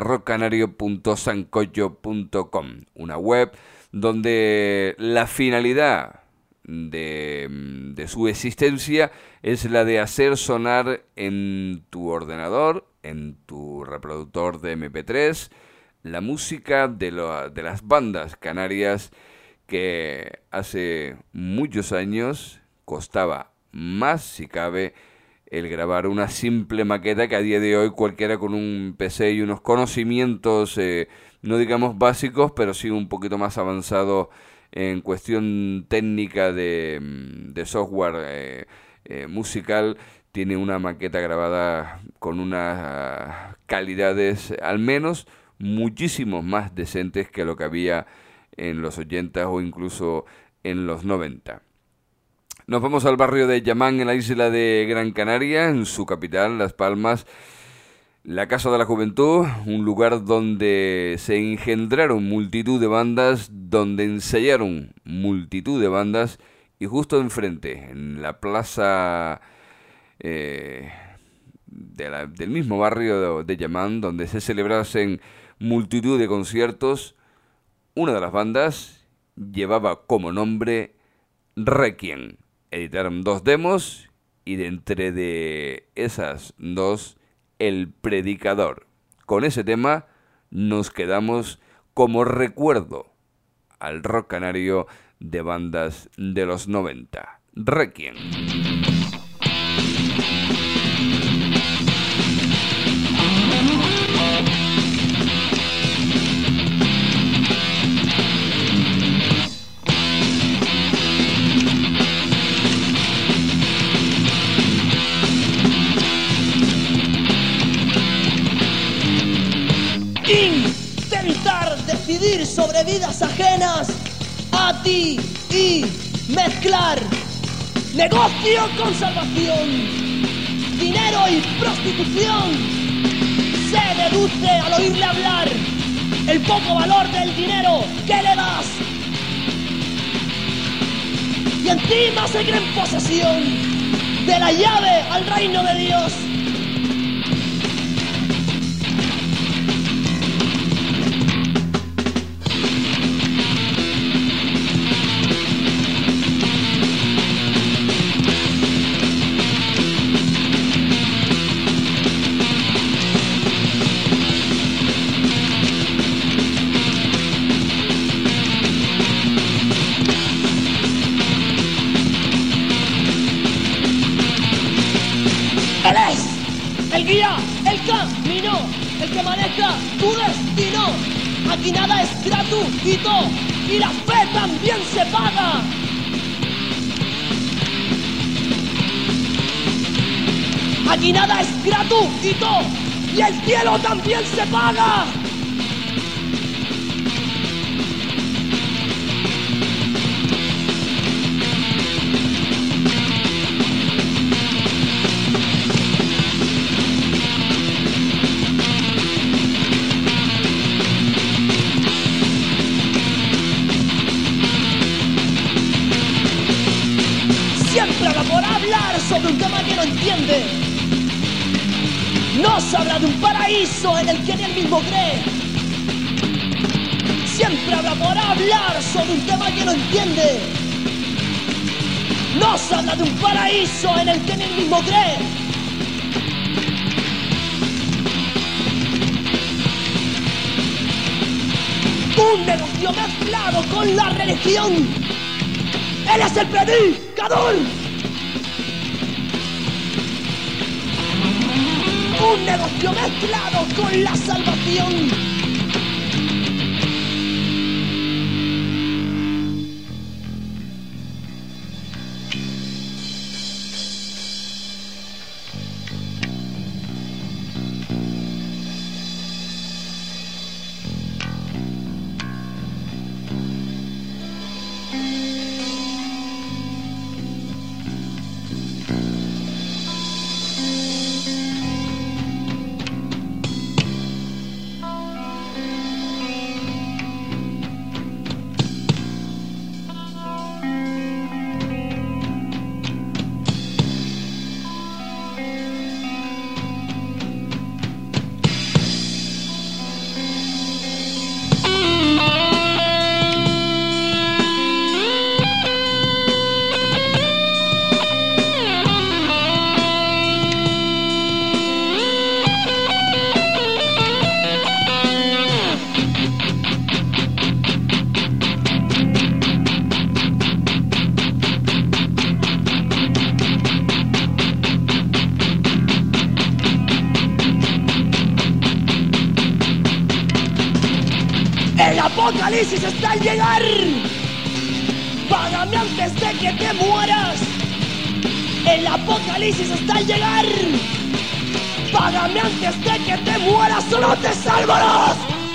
rockcanario.sancocho.com, una web donde la finalidad de su existencia es la de hacer sonar en tu ordenador, en tu reproductor de MP3, la música de las bandas canarias que hace muchos años costaba más, si cabe, el grabar una simple maqueta que a día de hoy cualquiera con un PC y unos conocimientos, no digamos básicos, pero sí un poquito más avanzados en cuestión técnica de software musical, tiene una maqueta grabada con unas calidades al menos muchísimo más decentes que lo que había en los 80 o incluso en los 90. Nos vamos al barrio de Yamán, en la isla de Gran Canaria, en su capital, Las Palmas, la Casa de la Juventud, un lugar donde se engendraron multitud de bandas, donde ensayaron multitud de bandas, y justo enfrente, en la plaza del mismo barrio de Yamán, donde se celebrasen multitud de conciertos, una de las bandas llevaba como nombre Requiem. Editaron 2 demos y de entre de esas 2, El Predicador. Con ese tema nos quedamos como recuerdo al rock canario de bandas de los 90. Requiem. Intentar decidir sobre vidas ajenas a ti y mezclar negocio con salvación, dinero y prostitución. Se deduce al oírle hablar el poco valor del dinero que le das, y encima se cree en posesión de la llave al reino de Dios. Él es el guía, el camino, el que maneja tu destino. Aquí nada es gratuito y la fe también se paga. Aquí nada es gratuito y el cielo también se paga. Siempre habla por hablar sobre un tema que no entiende. Nos habla de un paraíso en el que ni él mismo cree. Siempre habla por hablar sobre un tema que no entiende. Nos habla de un paraíso en el que ni él mismo cree. Un negocio mezclado con la religión. Él es el predicador. Un negocio mezclado con la salvación. apocalipsis está al llegar. Págame antes de que te mueras. El apocalipsis está al llegar. Págame antes de que te mueras o no te salvarás.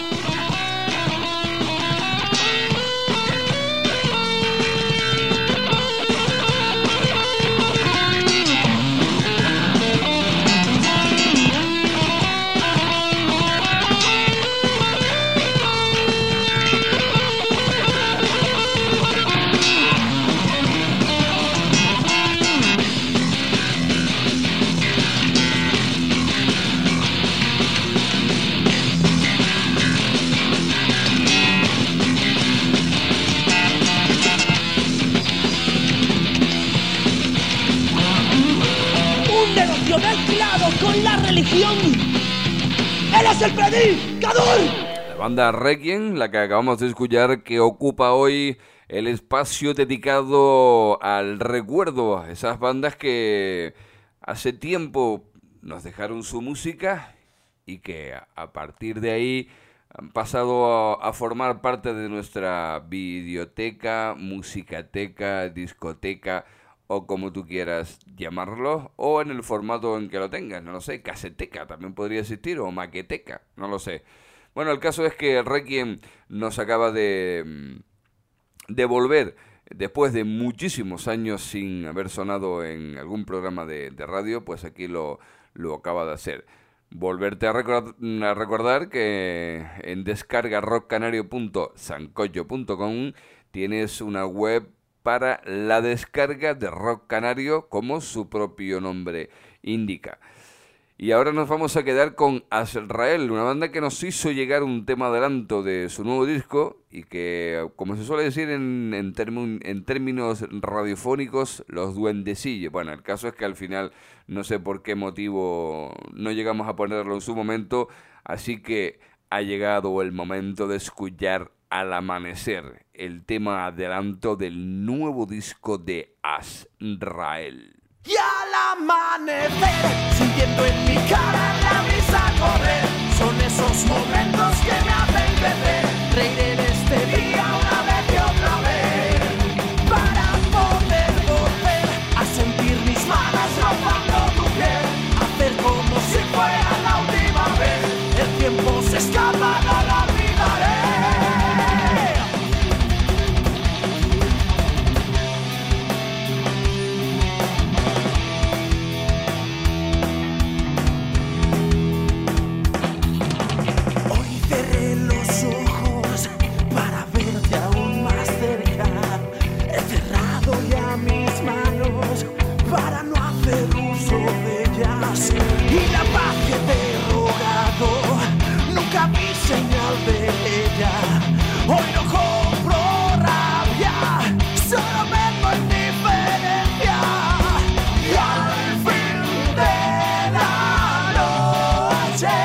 Mezclado con la religión. Él es el predicador. La banda Requiem, la que acabamos de escuchar, que ocupa hoy el espacio dedicado al recuerdo. Esas bandas que hace tiempo nos dejaron su música y que a partir de ahí han pasado a formar parte de nuestra videoteca, musicateca, discoteca, o como tú quieras llamarlo, o en el formato en que lo tengas, no lo sé, caseteca también podría existir, o maqueteca, no lo sé. Bueno, el caso es que Requiem nos acaba de volver, después de muchísimos años sin haber sonado en algún programa de radio, pues aquí lo acaba de hacer. Volverte a recordar que en descargarrockcanario.sancocho.com tienes una web para la descarga de Rock Canario, como su propio nombre indica. Y ahora nos vamos a quedar con Azrael, una banda que nos hizo llegar un tema adelanto de su nuevo disco y que, como se suele decir en términos radiofónicos, los duendecillos. Bueno, el caso es que al final no sé por qué motivo no llegamos a ponerlo en su momento, así que ha llegado el momento de escuchar Al Amanecer, el tema adelanto del nuevo disco de Azrael. Y al amanecer, sintiendo en mi cara la brisa correr, son esos momentos que me hacen crecer, reír en este día una vez y otra vez, para poder volver a sentir mis manos rozando tu piel, hacer como si fuera la última vez, el tiempo se escapa, no lo olvidaré. Y la paz que te he rogado, nunca vi señal de ella. Hoy no compro rabia, solo vengo indiferencia. Y al fin de la noche,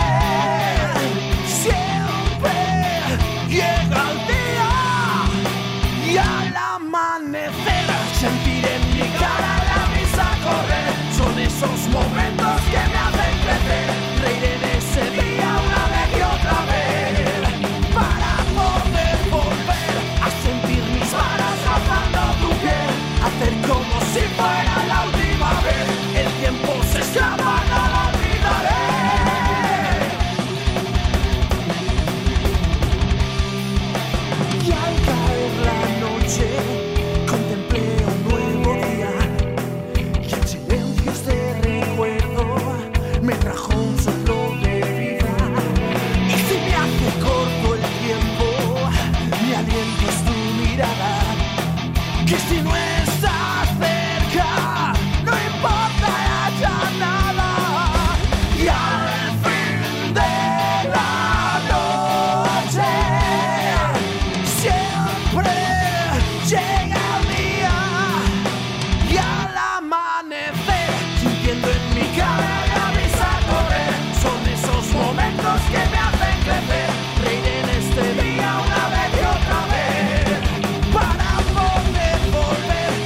siempre llega el día. Y al amanecer, sentir en mi cara la brisa correr, son esos momentos que me hacen crecer, reír en ese día una vez y otra vez, para poder volver a sentir mis manos rozando tu piel, hacer como si fuera la última vez, el tiempo se escapa, no lo olvidaré. Y al caer la noche, contemplé un nuevo día, y en silencios de recuerdo me trajo un soplo de vida. Y si me hace corto el tiempo, mi aliento es tu mirada, que si no estás cerca, no importa ya nada. Y al fin de la noche, siempre llega el día. Y al amanecer, sintiendo en mi cara la brisa correr, son esos momentos que me hacen crecer, reír en este día una vez y otra vez, para poder volver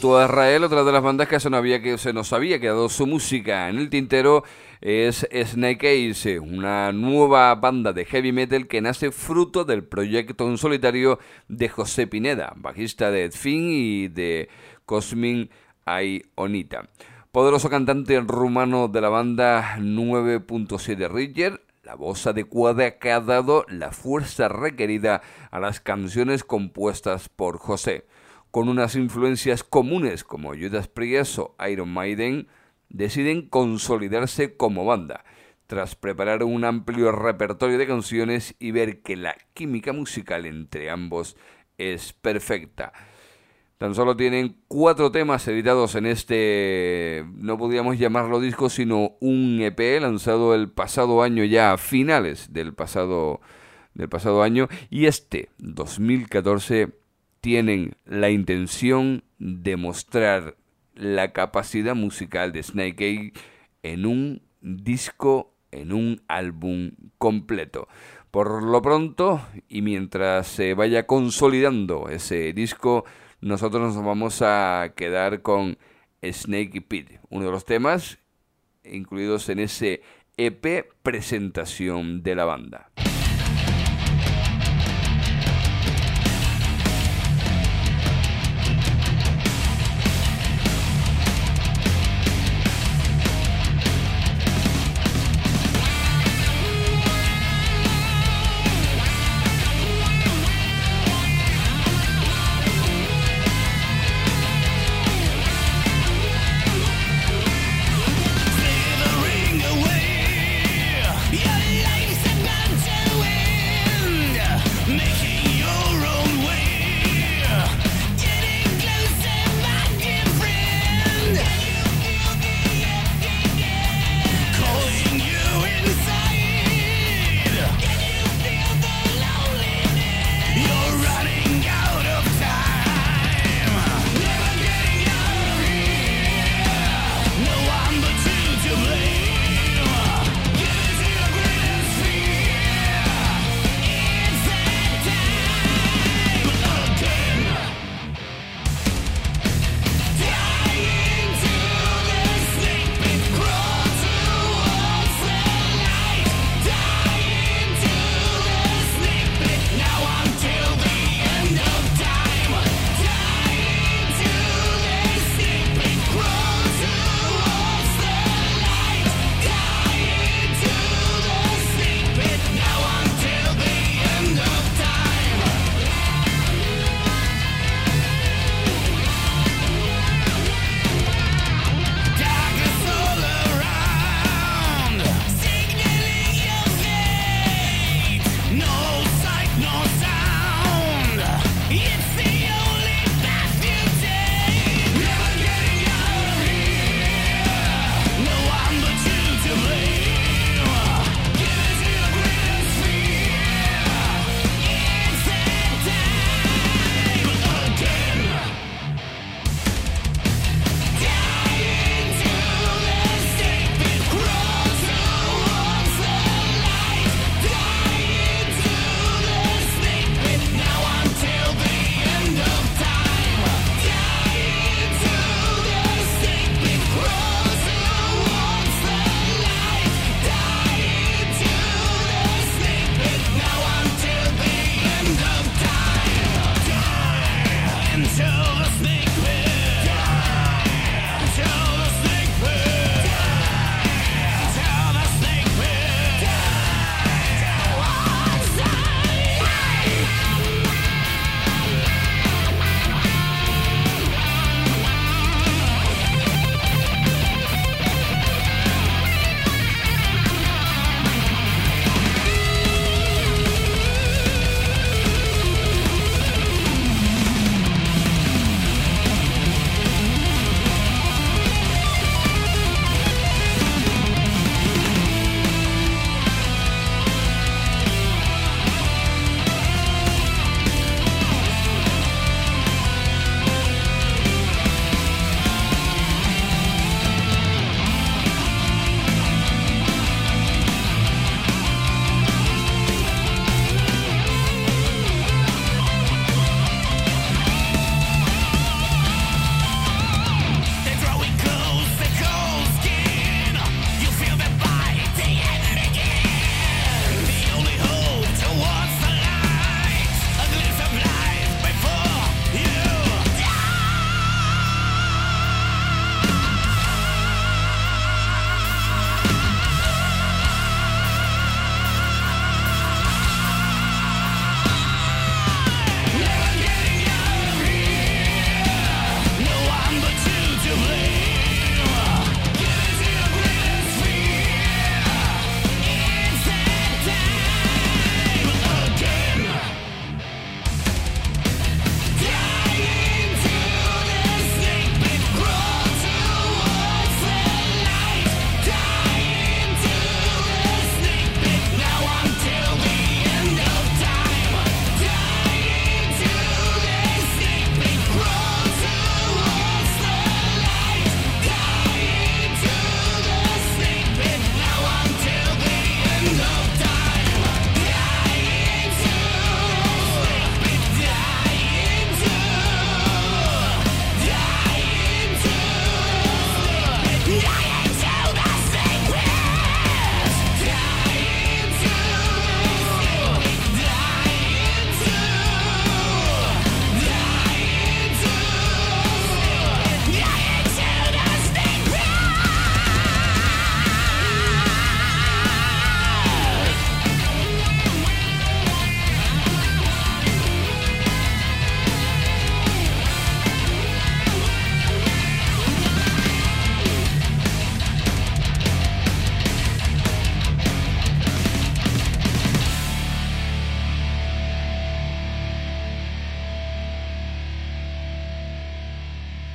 Junto a Israel, otra de las bandas que se nos había quedado su música en el tintero es Snake Eyes, una nueva banda de heavy metal que nace fruto del proyecto en solitario de José Pineda, bajista de Ed Finn y de Cosmin Ionita. Poderoso cantante rumano de la banda 9.7 Ridger, la voz adecuada que ha dado la fuerza requerida a las canciones compuestas por José. Con unas influencias comunes como Judas Priest o Iron Maiden, deciden consolidarse como banda, tras preparar un amplio repertorio de canciones y ver que la química musical entre ambos es perfecta. Tan solo tienen 4 temas editados en este, no podríamos llamarlo disco, sino un EP lanzado el pasado año, ya a finales del pasado año, y este 2014 tienen la intención de mostrar la capacidad musical de Snake Eyes en un disco, en un álbum completo. Por lo pronto, y mientras se vaya consolidando ese disco, nosotros nos vamos a quedar con Snake Pit, uno de los temas incluidos en ese EP presentación de la banda.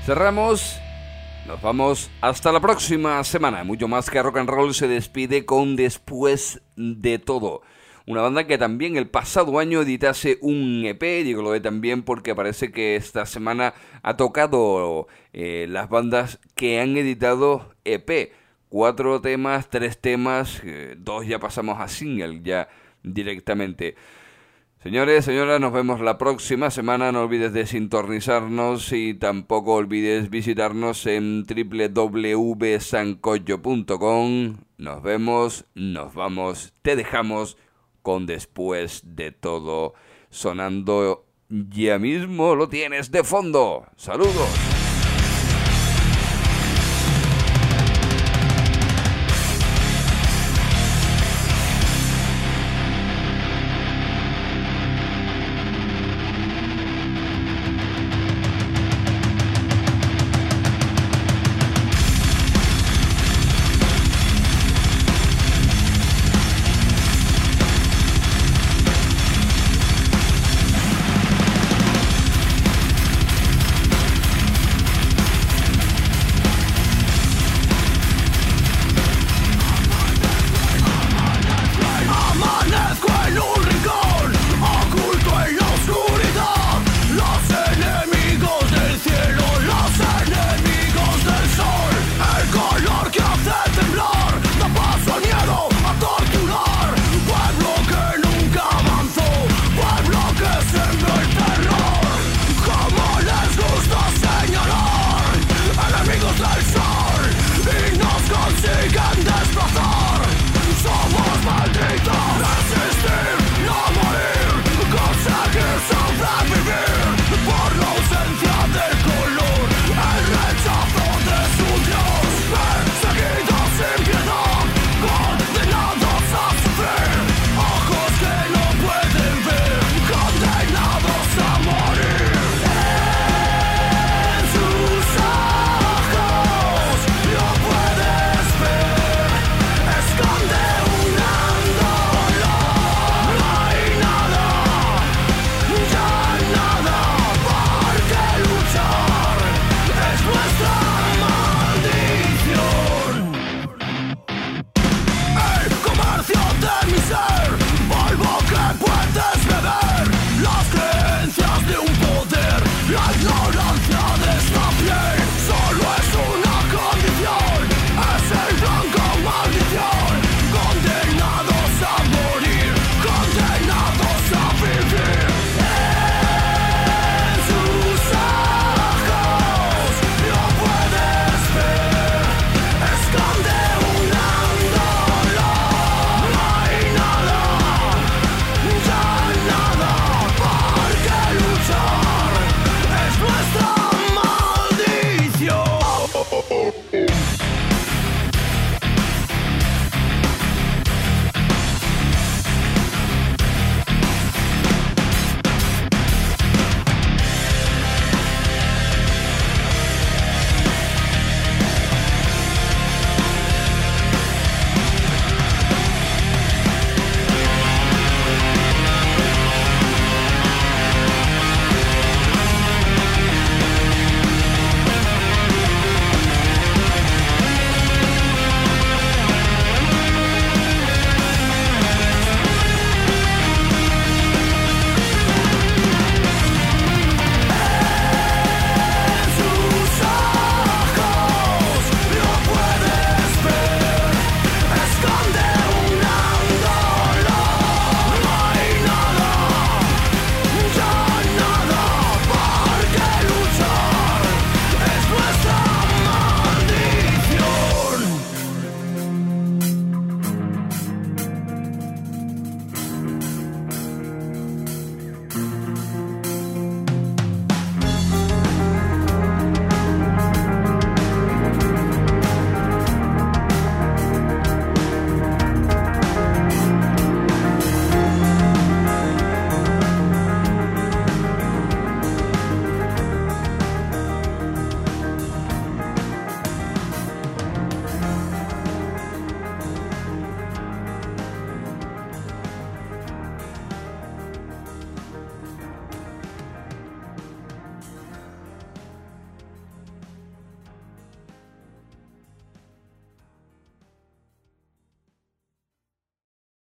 Cerramos. Nos vamos hasta la próxima semana. Mucho más que rock and roll se despide con Después de Todo. Una banda que también el pasado año editase un EP. Digo lo de también porque parece que esta semana ha tocado las bandas que han editado EP. 4 temas, 3 temas, 2 ya pasamos a single ya directamente. Señores, señoras, nos vemos la próxima semana. No olvides de sintonizarnos y tampoco olvides visitarnos en www.sancocho.com. Nos vemos, nos vamos, te dejamos con Después de Todo sonando ya mismo. Lo tienes de fondo. Saludos.